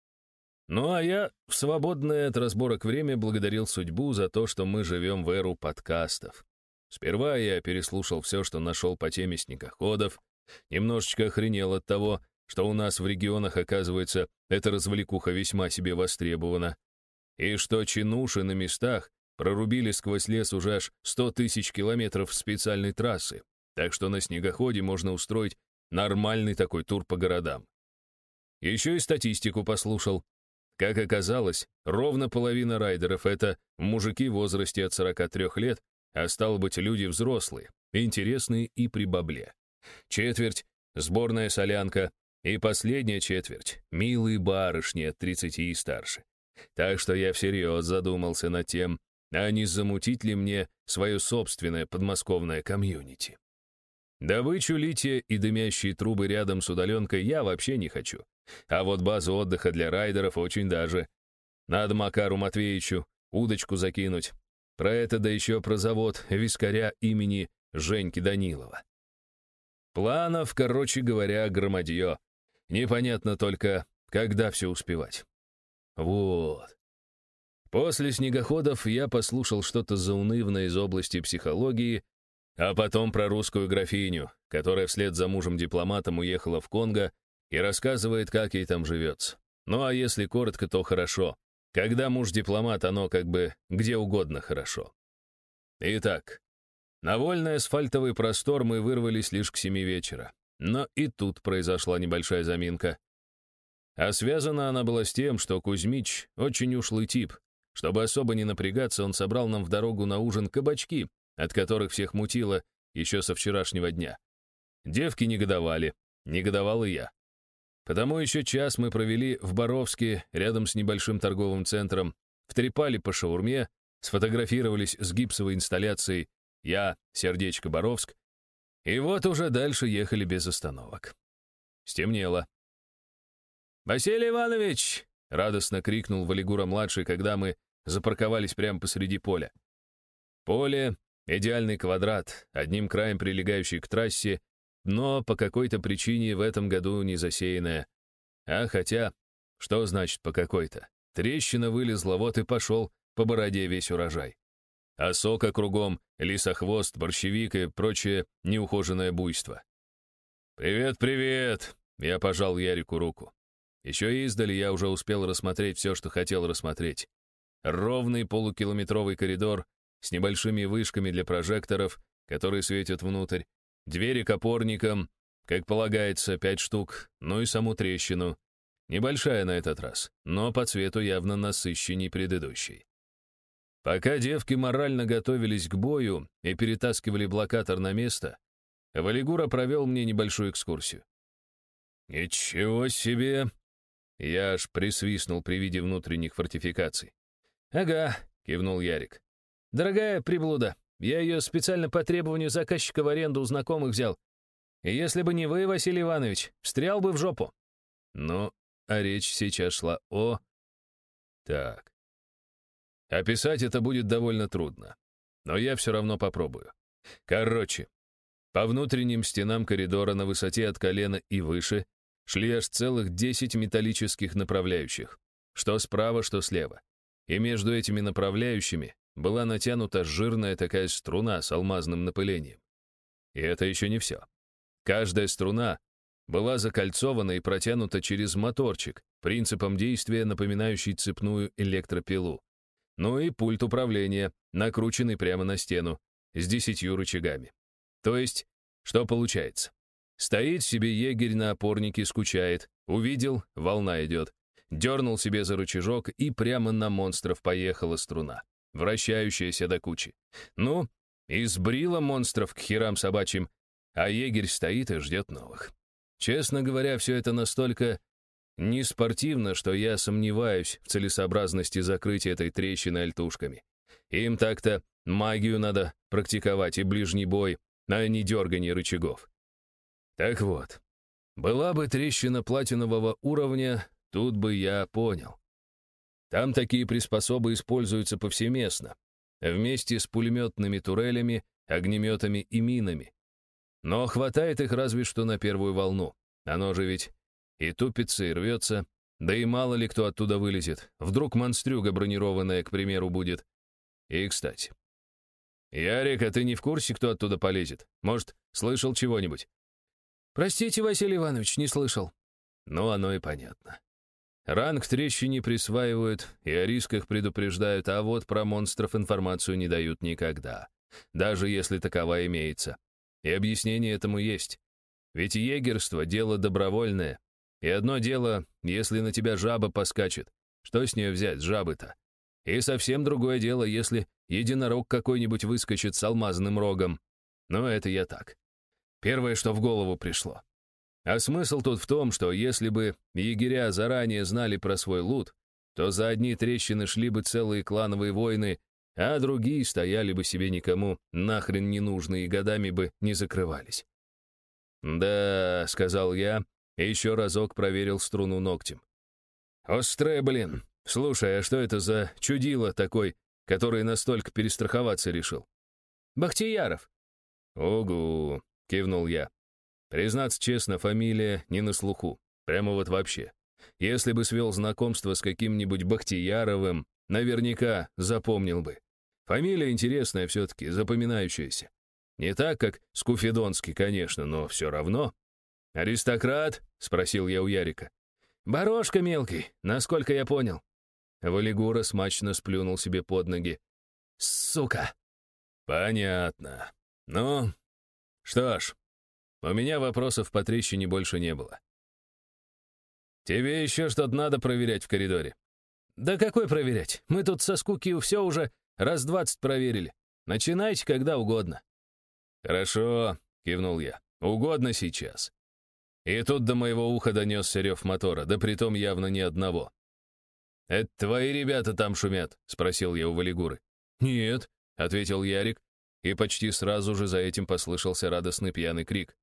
Speaker 1: Ну а я в свободное от разборок время благодарил судьбу за то, что мы живем в эру подкастов. Сперва я переслушал все, что нашел по теме снегоходов, немножечко охренел от того, что у нас в регионах, оказывается, эта развлекуха весьма себе востребована, и что чинуши на местах прорубили сквозь лес уже аж 100 тысяч километров специальной трассы, так что на снегоходе можно устроить нормальный такой тур по городам. Еще и статистику послушал. Как оказалось, ровно половина райдеров — это мужики в возрасте от 43 лет, а стало быть, люди взрослые, интересные и при бабле. Четверть — сборная солянка, и последняя четверть — милые барышни от 30 и старше. Так что я всерьез задумался над тем, а не замутить ли мне свое собственное подмосковное комьюнити. Добычу лития и дымящие трубы рядом с удаленкой я вообще не хочу. А вот базу отдыха для райдеров очень даже. Надо Макару Матвеевичу удочку закинуть. Про это, да еще про завод вискаря имени Женьки Данилова. Планов, короче говоря, громадье. Непонятно только, когда все успевать. Вот. После снегоходов я послушал что-то заунывное из области психологии, а потом про русскую графиню, которая вслед за мужем-дипломатом уехала в Конго и рассказывает, как ей там живется. Ну а если коротко, то хорошо. Когда муж-дипломат, оно как бы где угодно хорошо. Итак, на вольный асфальтовый простор мы вырвались лишь к 7 вечера. Но и тут произошла небольшая заминка. А связана она была с тем, что Кузьмич очень ушлый тип. Чтобы особо не напрягаться, он собрал нам в дорогу на ужин кабачки, от которых всех мутило еще со вчерашнего дня. Девки негодовали, негодовал и я. Потому еще час мы провели в Боровске, рядом с небольшим торговым центром, втрепали по шаурме, сфотографировались с гипсовой инсталляцией «Я, сердечко, Боровск», и вот уже дальше ехали без остановок. Стемнело. «Василий Иванович!» — радостно крикнул Валигура-младший, когда мы запарковались прямо посреди поля. Поле — идеальный квадрат, одним краем прилегающий к трассе, но по какой-то причине в этом году не засеянное. А хотя, что значит по какой-то? Трещина вылезла, вот и пошел по бороде весь урожай. А сока кругом, лисохвост, борщевик и прочее неухоженное буйство. «Привет, привет!» — я пожал Ярику руку. Еще издали я уже успел рассмотреть все, что хотел рассмотреть. Ровный полукилометровый коридор с небольшими вышками для прожекторов, которые светят внутрь, двери к опорникам, как полагается, 5 штук, ну и саму трещину. Небольшая на этот раз, но по цвету явно насыщенней предыдущей. Пока девки морально готовились к бою и перетаскивали блокатор на место, Валигура провел мне небольшую экскурсию. «Ничего себе!» Я аж присвистнул при виде внутренних фортификаций.
Speaker 2: «Ага», — кивнул Ярик. «Дорогая приблуда, я ее специально по требованию заказчика в аренду у знакомых взял. И если бы не вы, Василий Иванович, встрял бы в жопу».
Speaker 1: Ну, а речь сейчас шла о... Так. Описать это будет довольно трудно, но я все равно попробую. Короче, по внутренним стенам коридора на высоте от колена и выше шли аж целых 10 металлических направляющих, что справа, что слева. И между этими направляющими была натянута жирная такая струна с алмазным напылением. И это еще не все. Каждая струна была закольцована и протянута через моторчик, принципом действия напоминающий цепную электропилу. Ну и пульт управления, накрученный прямо на стену, с 10 рычагами. То есть, что получается? Стоит себе егерь на опорнике, скучает, увидел, волна идет, дернул себе за рычажок, и прямо на монстров поехала струна, вращающаяся до кучи. Ну, и сбрила монстров к херам собачьим, а егерь стоит и ждет новых. Честно говоря, все это настолько неспортивно, что я сомневаюсь в целесообразности закрытия этой трещины альтушками. Им так-то магию надо практиковать и ближний бой, а не дергание рычагов. Так вот, была бы трещина платинового уровня, тут бы я понял. Там такие приспособы используются повсеместно, вместе с пулеметными турелями, огнеметами и минами. Но хватает их разве что на первую волну. Оно же ведь и тупится, и рвется, да и мало ли кто оттуда вылезет. Вдруг монстрюга бронированная, к примеру, будет. И, кстати. Ярик, а ты не в курсе, кто оттуда полезет? Может, слышал чего-нибудь?
Speaker 2: Простите, Василий Иванович, не слышал.
Speaker 1: Ну, оно и понятно. Ранг трещине присваивают и о рисках предупреждают, а вот про монстров информацию не дают никогда, даже если таковая имеется. И объяснение этому есть. Ведь егерство — дело добровольное. И одно дело, если на тебя жаба поскачет. Что с нее взять, с жабы-то? И совсем другое дело, если единорог какой-нибудь выскочит с алмазным рогом. Но это я так. Первое, что в голову пришло. А смысл тут в том, что если бы егеря заранее знали про свой лут, то за одни трещины шли бы целые клановые войны, а другие стояли бы себе никому нахрен не нужны и годами бы не закрывались. «Да», — сказал я, и еще разок проверил струну ногтем. «Острая, блин. Слушай, а что это за чудило такой, который настолько перестраховаться решил?»
Speaker 2: Бахтияров.
Speaker 1: «Угу», — кивнул я. Признаться честно, фамилия не на слуху. Прямо вот вообще. Если бы свел знакомство с каким-нибудь Бахтияровым, наверняка запомнил бы. Фамилия интересная все-таки, запоминающаяся. Не так, как Скуфидонский, конечно, но все равно. «Аристократ?» — спросил я у Ярика.
Speaker 2: Барошка мелкий, насколько я понял.
Speaker 1: Валигура смачно сплюнул себе под ноги.
Speaker 2: Сука!
Speaker 1: Понятно. Ну, что ж, у меня вопросов по трещине больше не было. Тебе еще что-то надо проверять в коридоре?
Speaker 2: Да какой проверять? Мы тут со скуки все уже раз 20 проверили. Начинайте когда угодно.
Speaker 1: Хорошо, кивнул я. Угодно сейчас. И тут до моего уха донесся рев мотора, да притом явно не одного. «Это твои ребята там шумят?» — спросил я у Валигуры.
Speaker 2: «Нет»,
Speaker 1: — ответил Ярик, и почти сразу же за этим послышался радостный пьяный крик.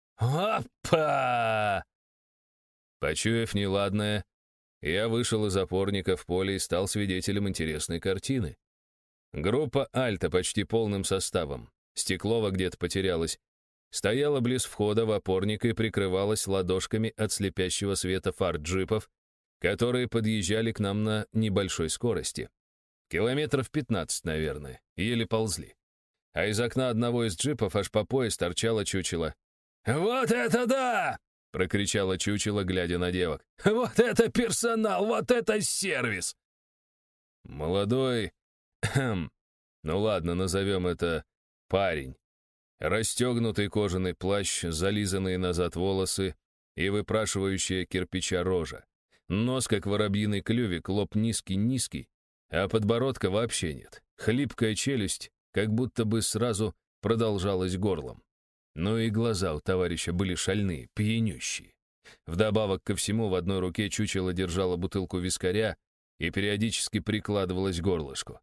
Speaker 2: «Опа!»
Speaker 1: Почуяв неладное, я вышел из опорника в поле и стал свидетелем интересной картины. Группа «Альта» почти полным составом, Стеклова где-то потерялась, стояла близ входа в опорник и прикрывалась ладошками от слепящего света фар джипов, которые подъезжали к нам на небольшой скорости. Километров 15, наверное, еле ползли. А из окна одного из джипов аж по пояс торчало чучело.
Speaker 2: «Вот это да!»
Speaker 1: — прокричало чучело, глядя на девок.
Speaker 2: «Вот это персонал! Вот это сервис!»
Speaker 1: Молодой... ну ладно, назовем это парень. Расстегнутый кожаный плащ, зализанные назад волосы и выпрашивающая кирпича рожа. Нос, как воробьиный клювик, лоб низкий-низкий, а подбородка вообще нет. Хлипкая челюсть, как будто бы сразу продолжалась горлом. Ну и глаза у товарища были шальные, пьянющие. Вдобавок ко всему, в одной руке чучело держало бутылку вискаря и периодически прикладывалось к горлышку.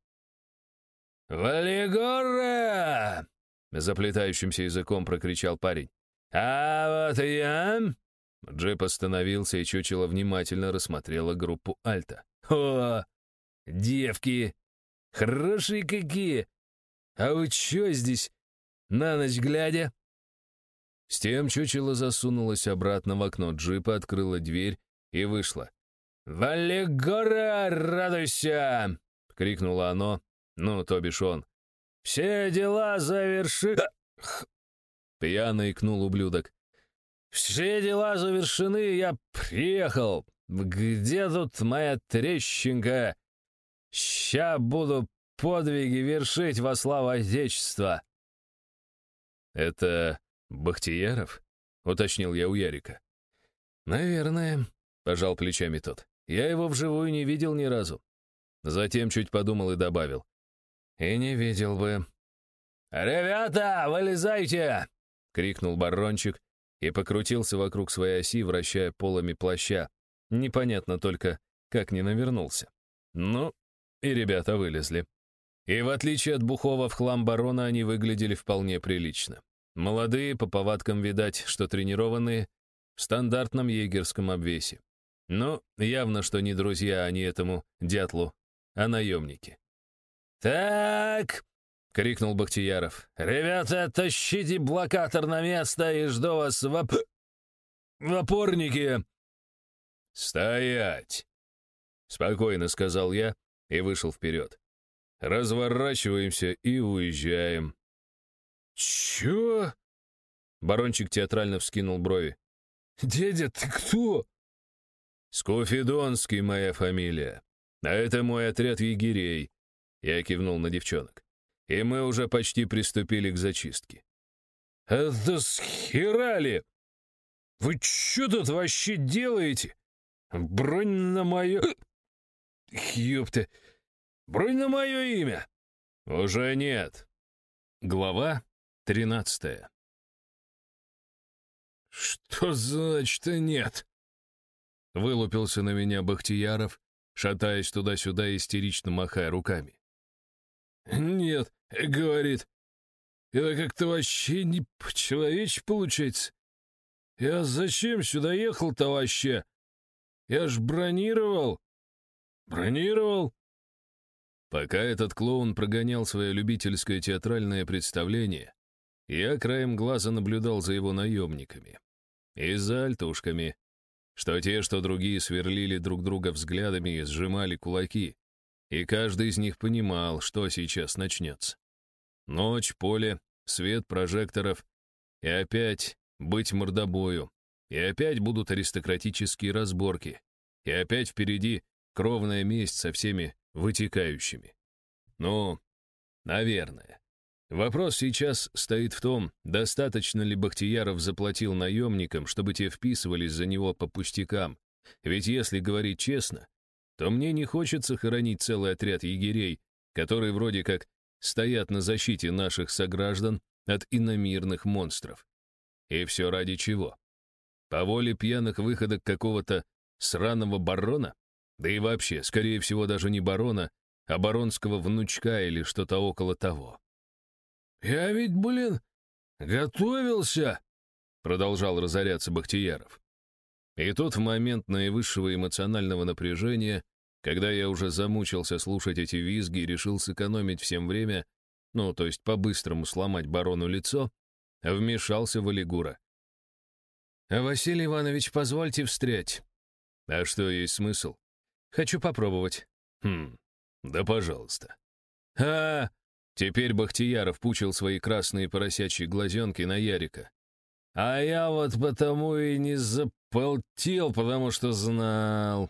Speaker 2: «Валигура!» —
Speaker 1: заплетающимся языком прокричал парень.
Speaker 2: «А вот я...»
Speaker 1: Джип остановился, и чучело внимательно рассмотрело группу «Альта».
Speaker 2: «О, девки! Хорошие какие! А вы чё здесь, на ночь глядя?»
Speaker 1: С тем чучело засунулось обратно в окно джипа, открыла дверь и вышла.
Speaker 2: «Валигура, радуйся!» — крикнуло оно, ну, то бишь он. «Все дела завершены...»
Speaker 1: Пьяно икнул ублюдок.
Speaker 2: «Все дела завершены, я приехал. Где тут моя трещинка?» Ща буду подвиги вершить во славу Отечества».
Speaker 1: «Это Бахтияров?» — уточнил я у Ярика.
Speaker 2: «Наверное», — пожал плечами тот. «Я его вживую не видел ни разу».
Speaker 1: Затем чуть подумал и добавил.
Speaker 2: «И не видел бы». «Ребята, вылезайте!» — крикнул барончик и покрутился вокруг своей оси, вращая полами плаща. Непонятно только, как не навернулся. Ну, и ребята вылезли. И в отличие от бухого в хлам барона, они выглядели вполне прилично. Молодые, по повадкам видать, что тренированные, в стандартном егерском обвесе. Но явно, что не друзья они этому дятлу, а наемники. «Так!» — крикнул Бахтияров. «Ребята, тащите блокатор на место и жду вас в опорнике!»
Speaker 1: «Стоять!» — спокойно сказал я и вышел вперед. «Разворачиваемся и уезжаем».
Speaker 2: «Чё?» — барончик театрально вскинул брови. «Дядя, ты кто?»
Speaker 1: «Скуфидонский моя фамилия, а это мой отряд егерей», — я кивнул на девчонок. «И мы уже почти приступили к зачистке».
Speaker 2: «Это схерали! Вы чё тут вообще делаете? Бронь на мое... Ёпта! Бронь на мое имя!»
Speaker 1: «Уже нет». Глава 13.
Speaker 2: «Что значит нет?»
Speaker 1: Вылупился на меня Бахтияров, шатаясь туда-сюда, истерично махая руками.
Speaker 2: «Нет», — говорит, — «это как-то вообще не по-человечески получается. Я зачем сюда ехал-то вообще? Я ж бронировал. Бронировал».
Speaker 1: Пока этот клоун прогонял свое любительское театральное представление, я краем глаза наблюдал за его наемниками. И за альтушками, что те, что другие сверлили друг друга взглядами и сжимали кулаки, и каждый из них понимал, что сейчас начнется. Ночь, поле, свет прожекторов, и опять быть мордобою, и опять будут аристократические разборки, и опять впереди кровная месть со всеми вытекающими. Ну, наверное. Вопрос сейчас стоит в том, достаточно ли Бахтияров заплатил наемникам, чтобы те вписывались за него по пустякам. Ведь если говорить честно, то мне не хочется хоронить целый отряд егерей, которые вроде как стоят на защите наших сограждан от иномирных монстров. И все ради чего? По воле пьяных выходок какого-то сраного барона? Да и вообще, скорее всего, даже не барона, а баронского внучка или что-то около того.
Speaker 2: «Я ведь, готовился!» — продолжал разоряться Бахтияров.
Speaker 1: И тут в момент наивысшего эмоционального напряжения, когда я уже замучился слушать эти визги и решил сэкономить всем время, ну, то есть по-быстрому сломать барону лицо, вмешался Валигура.
Speaker 2: «Василий Иванович, позвольте встрять».
Speaker 1: «А что, есть смысл?»
Speaker 2: «Хочу попробовать».
Speaker 1: Да пожалуйста». Теперь Бахтияров пучил свои красные поросячьи глазенки на Ярика.
Speaker 2: «А я вот потому и не заполтил, потому что знал,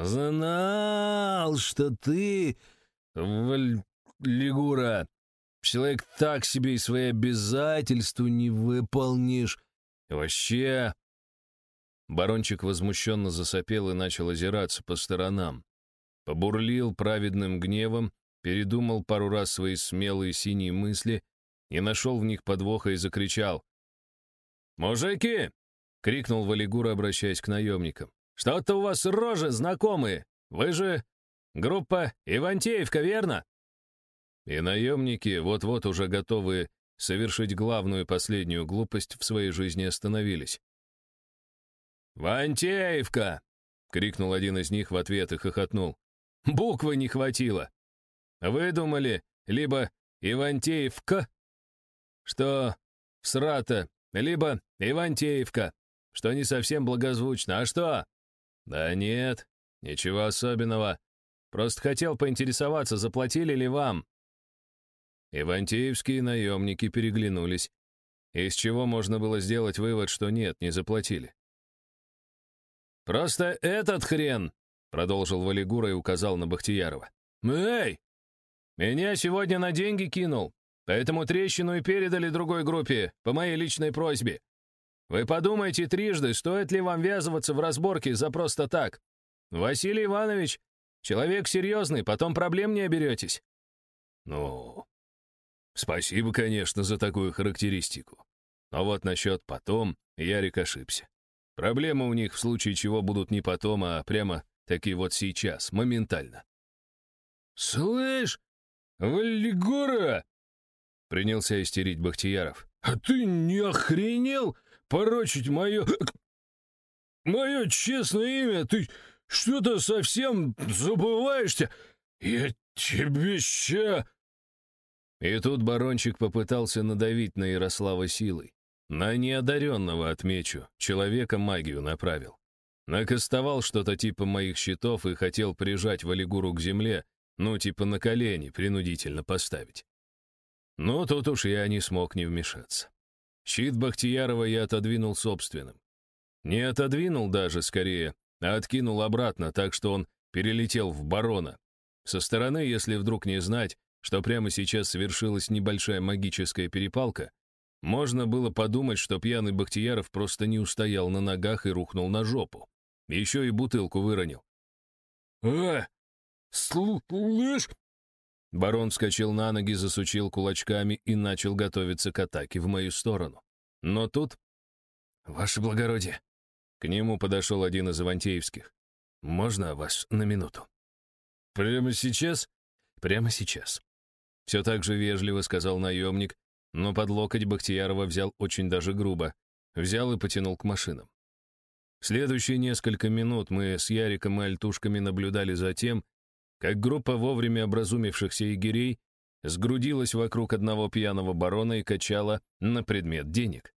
Speaker 2: что ты, Валигура, человек так себе и свои обязательства не выполнишь. Вообще...»
Speaker 1: Барончик возмущенно засопел и начал озираться по сторонам. Побурлил праведным гневом, передумал пару раз свои смелые синие мысли, не нашел в них подвоха и закричал.
Speaker 2: «Мужики!» — крикнул Валигура, обращаясь к наемникам. «Что-то у вас рожи знакомые. Вы же группа Ивантеевка, верно?»
Speaker 1: И наемники, вот-вот уже готовые совершить главную и последнюю глупость в своей жизни, остановились.
Speaker 2: «Вантеевка!» — крикнул один из них в ответ и хохотнул. «Буквы не хватило. Вы думали, либо Ивантеевка, что всрато, либо Ивантеевка, что не совсем благозвучно. А что?» «Да нет, ничего особенного. Просто хотел поинтересоваться, заплатили ли вам?»
Speaker 1: Ивантеевские наемники переглянулись, из чего можно было сделать вывод, что нет, не заплатили.
Speaker 2: «Просто этот хрен», — продолжил Валигура и указал на Бахтиярова,
Speaker 1: «Эй! Меня сегодня на деньги кинул, поэтому трещину и передали другой группе по моей личной просьбе. Вы подумайте трижды, стоит ли вам ввязываться в разборки за просто так. Василий Иванович, человек серьезный, потом проблем не оберетесь». «Ну, спасибо, конечно, за такую характеристику. Но вот насчет «потом» Ярик ошибся. Проблемы у них в случае чего будут не потом, а прямо таки вот сейчас, моментально». «Слышь, Валигура!» — принялся истерить Бахтияров. «А ты не охренел порочить мое честное имя? Ты что-то совсем забываешься? Я тебе ща...» И тут барончик попытался надавить на Ярослава силой. На неодаренного, отмечу, человека магию направил. Накастовал что-то типа моих щитов и хотел прижать Валигуру к земле, ну типа на колени принудительно поставить. Но тут уж я не смог не вмешаться. Щит Бахтиярова я отодвинул собственным. Не отодвинул даже, скорее, а откинул обратно, так что он перелетел в барона. Со стороны, если вдруг не знать, что прямо сейчас совершилась небольшая магическая перепалка, можно было подумать, что пьяный Бахтияров просто не устоял на ногах и рухнул на жопу. Еще и бутылку выронил. Слышь?» Барон вскочил на ноги, засучил кулачками и начал готовиться к атаке в мою сторону. Но тут... «Ваше благородие!» К нему подошел один из Ивантеевских. «Можно вас на минуту?» «Прямо сейчас?» «Прямо сейчас». Все так же вежливо сказал наемник, но под локоть Бахтиярова взял очень даже грубо. Взял и потянул к машинам. Следующие несколько минут мы с Яриком и альтушками наблюдали за тем, как группа вовремя образумившихся егерей сгрудилась вокруг одного пьяного барона и качала на предмет денег.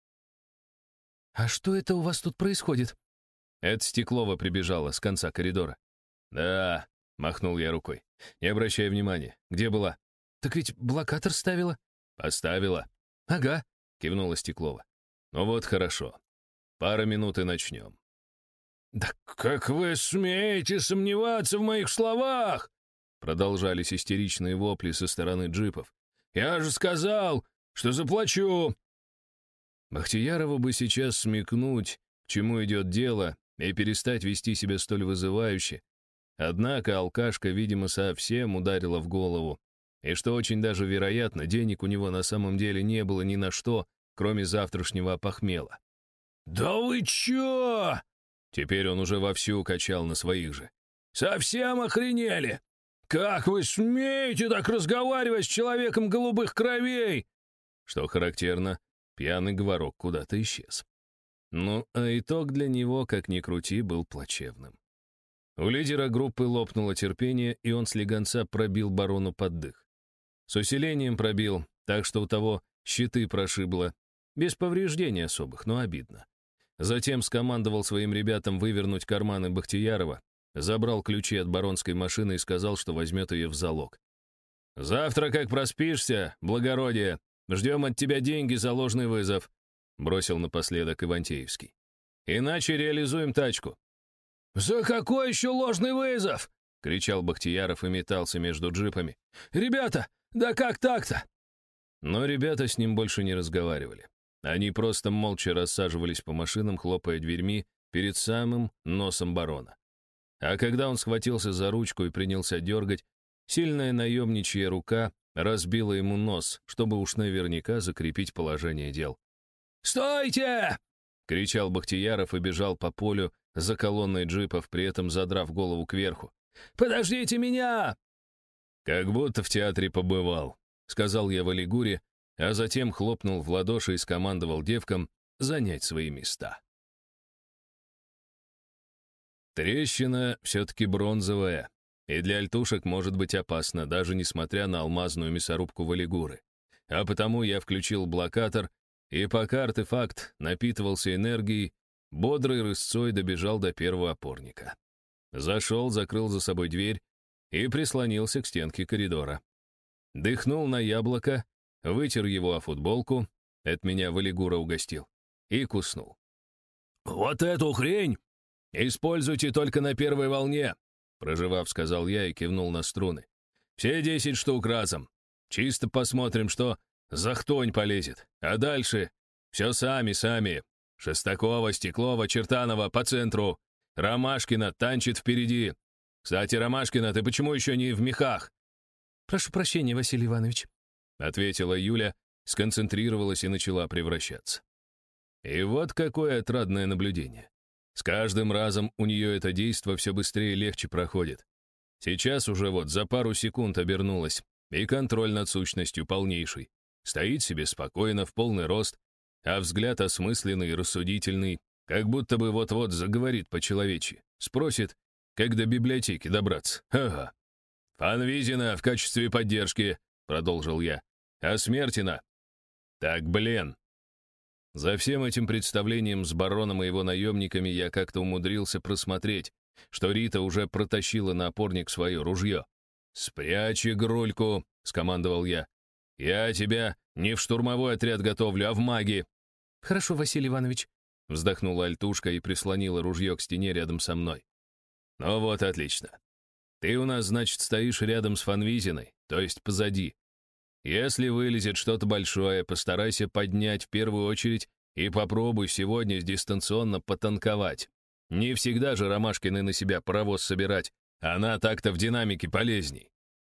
Speaker 1: «А что это у вас тут происходит?» Это Стеклова прибежала с конца коридора. «Да», — махнул я рукой, — «не обращай внимания. Где была?» «Так ведь блокатор ставила». «Поставила». «Ага», — кивнула Стеклова. «Ну вот хорошо. Пара минут и начнем». «Да как вы смеете сомневаться в моих словах?» Продолжались истеричные вопли со стороны джипов. «Я же сказал, что заплачу!» Бахтиярову бы сейчас смекнуть, к чему идет дело, и перестать вести себя столь вызывающе. Однако алкашка, видимо, совсем ударила в голову. И что очень даже вероятно, денег у него на самом деле не было ни на что, кроме завтрашнего опохмела. «Да вы чё?» Теперь он уже вовсю качал на своих же. «Совсем охренели? Как вы смеете так разговаривать с человеком голубых кровей?» Что характерно, пьяный говорок куда-то исчез. Ну, а итог для него, как ни крути, был плачевным. У лидера группы лопнуло терпение, и он с легонца пробил барону под дых. С усилением пробил, так что у того щиты прошибло. Без повреждений особых, но обидно. Затем скомандовал своим ребятам вывернуть карманы Бахтиярова, забрал ключи от баронской машины и сказал, что возьмет ее в залог. «Завтра, как проспишься, благородие, ждем от тебя деньги за ложный вызов», бросил напоследок Ивантеевский. «Иначе реализуем тачку». «За какой еще ложный вызов?» — кричал Бахтияров и метался между джипами. «Ребята, да как так-то?» Но ребята с ним больше не разговаривали. Они просто молча рассаживались по машинам, хлопая дверьми перед самым носом барона. А когда он схватился за ручку и принялся дергать, сильная наемничья рука разбила ему нос, чтобы уж наверняка закрепить положение дел. «Стойте!» — кричал Бахтияров и бежал по полю за колонной джипов, при этом задрав голову кверху. «Подождите меня!» «Как будто в театре побывал», — сказал я Валигуре, а затем хлопнул в ладоши и скомандовал девкам занять свои места. Трещина все-таки бронзовая, и для альтушек может быть опасно, даже несмотря на алмазную мясорубку Валигуры. А потому я включил блокатор, и пока артефакт напитывался энергией, бодрой рысцой добежал до первого опорника. Зашел, закрыл за собой дверь и прислонился к стенке коридора. Дыхнул на яблоко, вытер его о футболку, это меня Валигура угостил, и куснул. «Вот эту хрень используйте только на первой волне», проживав, сказал я и кивнул на струны. Все 10 штук разом. Чисто посмотрим, что за хтонь полезет. А дальше все сами. Шестакова, Стеклова, Чертанова по центру. Ромашкина танчит впереди. Кстати, Ромашкина, ты почему еще не в мехах?»
Speaker 2: «Прошу прощения, Василий Иванович»,
Speaker 1: — ответила Юля, сконцентрировалась и начала превращаться. И вот какое отрадное наблюдение. С каждым разом у нее это действо все быстрее и легче проходит. Сейчас уже вот за пару секунд обернулась, и контроль над сущностью полнейший. Стоит себе спокойно, в полный рост, а взгляд осмысленный и рассудительный, как будто бы вот-вот заговорит по-человечьи. Спросит, как до библиотеки добраться. Ага. «Фанвизина в качестве поддержки», — продолжил я. «А Смертина?» «Так, блин». За всем этим представлением с бароном и его наемниками я как-то умудрился просмотреть, что Рита уже протащила на опорник свое ружье. «Спрячь игрульку», — скомандовал я. «Я тебя не в штурмовой отряд готовлю, а в маги».
Speaker 2: «Хорошо, Василий Иванович», —
Speaker 1: вздохнула Альтушка и прислонила ружье к стене рядом со мной. «Ну вот, отлично. Ты у нас, значит, стоишь рядом с Фанвизиной, то есть позади. Если вылезет что-то большое, постарайся поднять в первую очередь и попробуй сегодня дистанционно потанковать. Не всегда же Ромашкиной на себя паровоз собирать, она так-то в динамике полезней».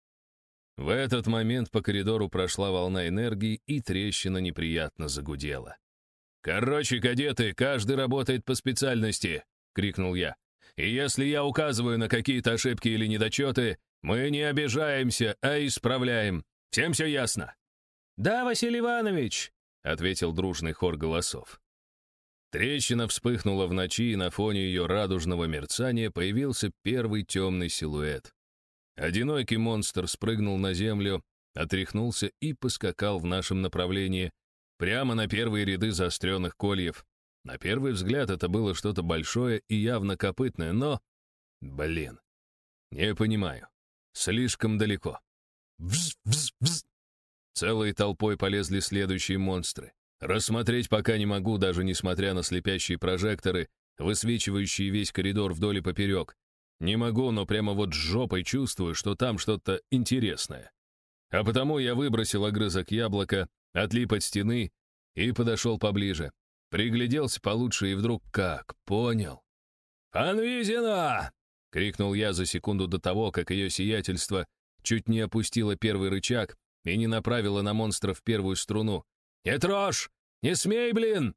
Speaker 1: В этот момент по коридору прошла волна энергии, и трещина неприятно загудела. «Короче, кадеты, каждый работает по специальности!» — крикнул я. «И если я указываю на какие-то ошибки или недочеты, мы не обижаемся, а исправляем. Всем все ясно?»
Speaker 2: «Да, Василий Иванович!»
Speaker 1: — ответил дружный хор голосов. Трещина вспыхнула в ночи, и на фоне ее радужного мерцания появился первый темный силуэт. Одинокий монстр спрыгнул на землю, отряхнулся и поскакал в нашем направлении, прямо на первые ряды заостренных кольев. На первый взгляд это было что-то большое и явно копытное, но... Блин, не понимаю. Слишком далеко. Вз-вз-вз. Целой толпой полезли следующие монстры. Рассмотреть пока не могу, даже несмотря на слепящие прожекторы, высвечивающие весь коридор вдоль и поперек. Не могу, но прямо вот с жопой чувствую, что там что-то интересное. А потому я выбросил огрызок яблока, отлип от стены и подошел поближе. Пригляделся получше и вдруг как понял. «Фанвизина!» — крикнул я за секунду до того, как ее сиятельство чуть не опустило первый рычаг и не направило на монстра в первую струну. «Не трожь! Не смей, блин!»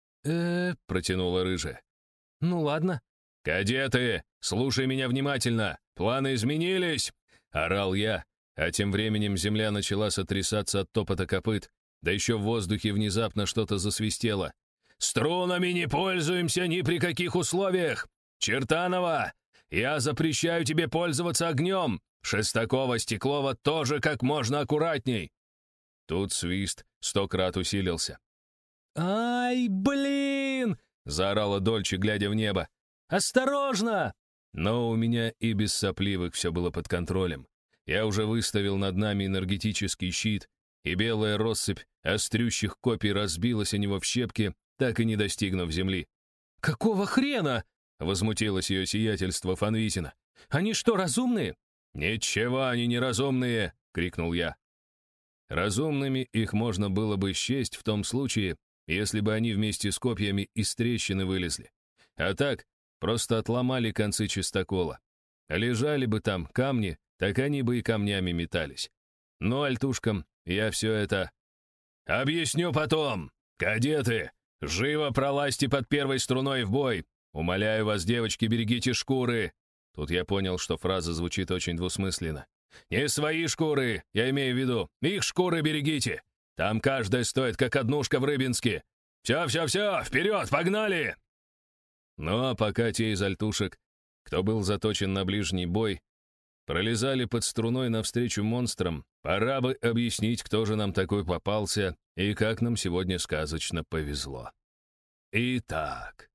Speaker 2: протянула рыжая. «Ну ладно».
Speaker 1: «Кадеты, слушай меня внимательно! Планы изменились!» — орал я, а тем временем земля начала сотрясаться от топота копыт, да еще в воздухе внезапно что-то засвистело. «Струнами не пользуемся ни при каких условиях! Чертанова, я запрещаю тебе пользоваться огнем! Шестакова, Стеклова тоже как можно аккуратней!» Тут свист 100 крат усилился.
Speaker 2: «Ай, блин!» —
Speaker 1: заорала Дольче, глядя в небо.
Speaker 2: «Осторожно!»
Speaker 1: Но у меня и без сопливых все было под контролем. Я уже выставил над нами энергетический щит, и белая россыпь острющих копий разбилась о него в щепки, так и не достигнув земли.
Speaker 2: «Какого хрена?»
Speaker 1: — возмутилось ее сиятельство Фанвизина.
Speaker 2: «Они что, разумные?»
Speaker 1: «Ничего они не разумные!» — крикнул я. Разумными их можно было бы счесть в том случае, если бы они вместе с копьями из трещины вылезли. А так, просто отломали концы чистокола. Лежали бы там камни, так они бы и камнями метались. Но альтушкам я все это... «Объясню потом! Кадеты, живо пролазьте под первой струной в бой! Умоляю вас, девочки, берегите шкуры!» Тут я понял, что фраза звучит очень двусмысленно. «Не свои шкуры, я имею в виду, их шкуры берегите! Там каждая стоит, как однушка в Рыбинске! Все, вперед, погнали!» Ну а пока те из альтушек, кто был заточен на ближний бой, пролезали под струной навстречу монстрам, пора бы объяснить, кто же нам такой попался и как нам сегодня сказочно повезло. Итак,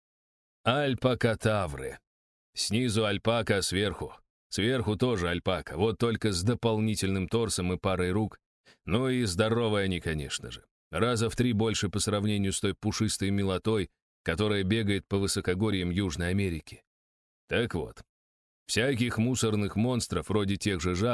Speaker 1: альпакатавры. Снизу альпака, сверху. Сверху тоже альпака, вот только с дополнительным торсом и парой рук. Ну и здоровые они, конечно же. Раза в 3 больше по сравнению с той пушистой милотой, которая бегает по высокогорьям Южной Америки. Так вот, всяких мусорных монстров, вроде тех же жаб,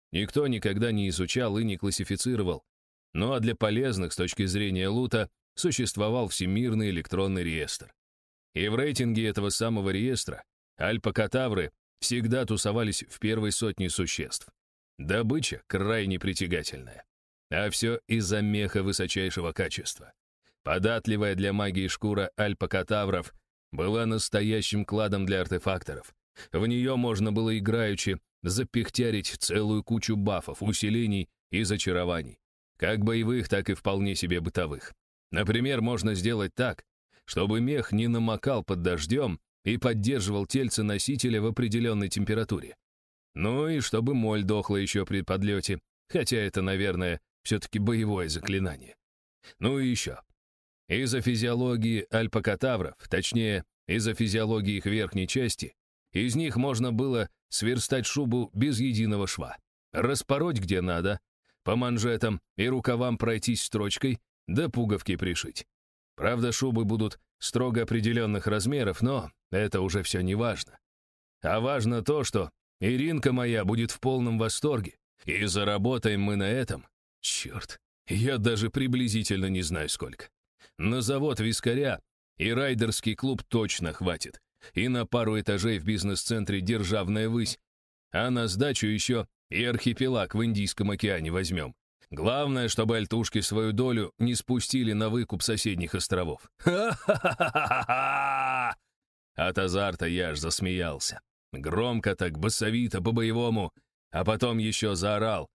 Speaker 1: никто никогда не изучал и не классифицировал. Ну а для полезных с точки зрения лута существовал Всемирный электронный реестр. И в рейтинге этого самого реестра альпакатавры всегда тусовались в первой сотне существ. Добыча крайне притягательная. А все из-за меха высочайшего качества. Податливая для магии шкура альпакатавров была настоящим кладом для артефакторов. В нее можно было играючи запихтярить целую кучу бафов, усилений и зачарований. Как боевых, так и вполне себе бытовых. Например, можно сделать так, чтобы мех не намокал под дождем и поддерживал тельце носителя в определенной температуре. Ну и чтобы моль дохла еще при подлете, хотя это, наверное, все-таки боевое заклинание. Ну и еще. Из-за физиологии альпакатавров, точнее, из-за физиологии их верхней части, из них можно было сверстать шубу без единого шва, распороть где надо, по манжетам и рукавам пройтись строчкой, да пуговки пришить. Правда, шубы будут строго определенных размеров, но это уже все не важно. А важно то, что Иринка моя будет в полном восторге, и заработаем мы на этом. Черт, я даже приблизительно не знаю сколько. На завод вискаря и райдерский клуб точно хватит, и на пару этажей в бизнес-центре «Державная высь», а на сдачу еще и архипелаг в Индийском океане возьмем. Главное, чтобы альтушки свою долю не спустили на выкуп соседних островов. Ха-ха-ха-ха-ха! От азарта я аж засмеялся. Громко так, басовито, по-боевому, а потом еще заорал: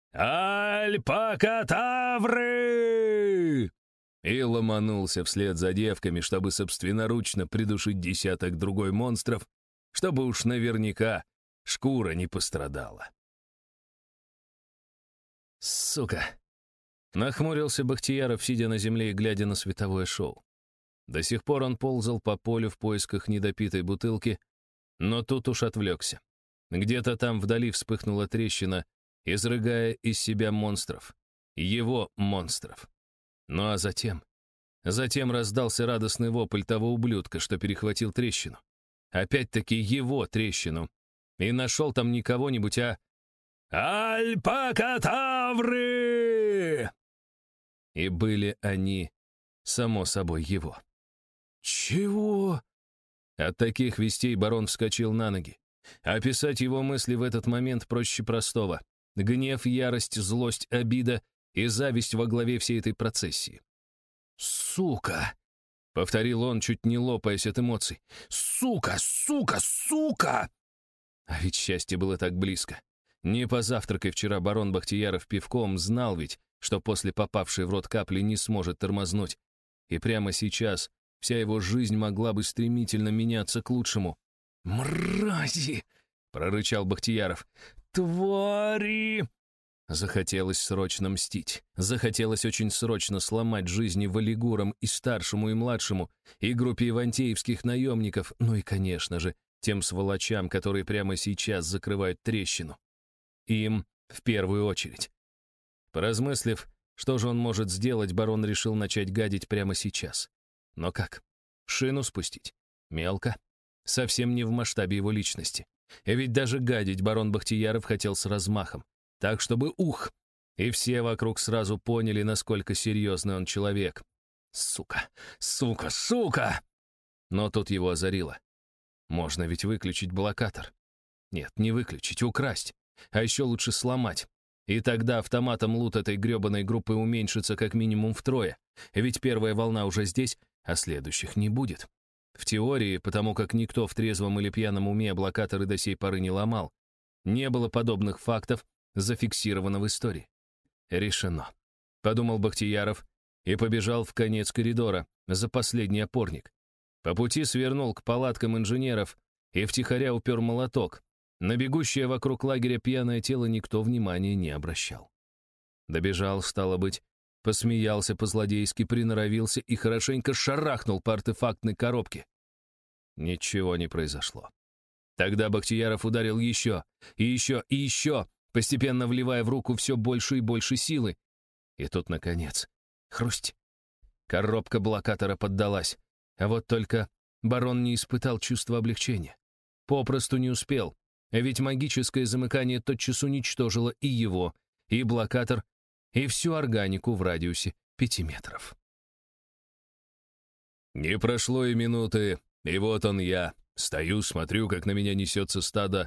Speaker 1: «Альпакатавры!» И ломанулся вслед за девками, чтобы собственноручно придушить десяток другой монстров, чтобы уж наверняка шкура не пострадала. «Сука!» — нахмурился Бахтияров, сидя на земле и глядя на световое шоу. До сих пор он ползал по полю в поисках недопитой бутылки, но тут уж отвлекся. Где-то там вдали вспыхнула трещина, изрыгая из себя монстров. Его монстров. Ну а затем раздался радостный вопль того ублюдка, что перехватил трещину. Опять-таки его трещину. И нашел там не кого-нибудь, а «Альпакатавры!» И были они, само собой, его. «Чего?» От таких вестей барон вскочил на ноги. Описать его мысли в этот момент проще простого. Гнев, ярость, злость, обида и зависть во главе всей этой процессии. «Сука!» — повторил он, чуть не лопаясь от эмоций. «Сука! Сука! Сука!» А ведь счастье было так близко. Не позавтракай вчера барон Бахтияров пивком, знал ведь, что после попавшей в рот капли не сможет тормознуть. И прямо сейчас вся его жизнь могла бы стремительно меняться к лучшему. «Мрази!» — прорычал Бахтияров. «Твари!» Захотелось срочно мстить. Захотелось очень срочно сломать жизни валигурам и старшему, и младшему, и группе ивантеевских наемников, ну и, конечно же, тем сволочам, которые прямо сейчас закрывают трещину. Им в первую очередь. Поразмыслив, что же он может сделать, барон решил начать гадить прямо сейчас. Но как? Шину спустить? Мелко. Совсем не в масштабе его личности. И ведь даже гадить барон Бахтияров хотел с размахом. Так, чтобы ух! И все вокруг сразу поняли, насколько серьезный он человек. Сука! Сука! Сука! Но тут его озарило. Можно ведь выключить блокатор. Нет, не выключить, украсть. А еще лучше сломать. И тогда автоматом лут этой гребаной группы уменьшится как минимум втрое. Ведь первая волна уже здесь, а следующих не будет. В теории, потому как никто в трезвом или пьяном уме блокаторы до сей поры не ломал, не было подобных фактов, зафиксировано в истории. Решено. Подумал Бахтияров и побежал в конец коридора, за последний опорник. По пути свернул к палаткам инженеров и втихаря упер молоток. На бегущее вокруг лагеря пьяное тело никто внимания не обращал. Добежал, стало быть, посмеялся по-злодейски, приноровился и хорошенько шарахнул по артефактной коробке. Ничего не произошло. Тогда Бахтияров ударил еще, и еще, и еще, постепенно вливая в руку все больше и больше силы. И тут, наконец, хрусть. Коробка блокатора поддалась. А вот только барон не испытал чувства облегчения. Попросту не успел.
Speaker 2: А ведь магическое замыкание тотчас уничтожило и его, и блокатор, и всю органику в радиусе 5 метров.
Speaker 1: Не прошло и минуты, и вот он я. Стою, смотрю, как на меня несется стадо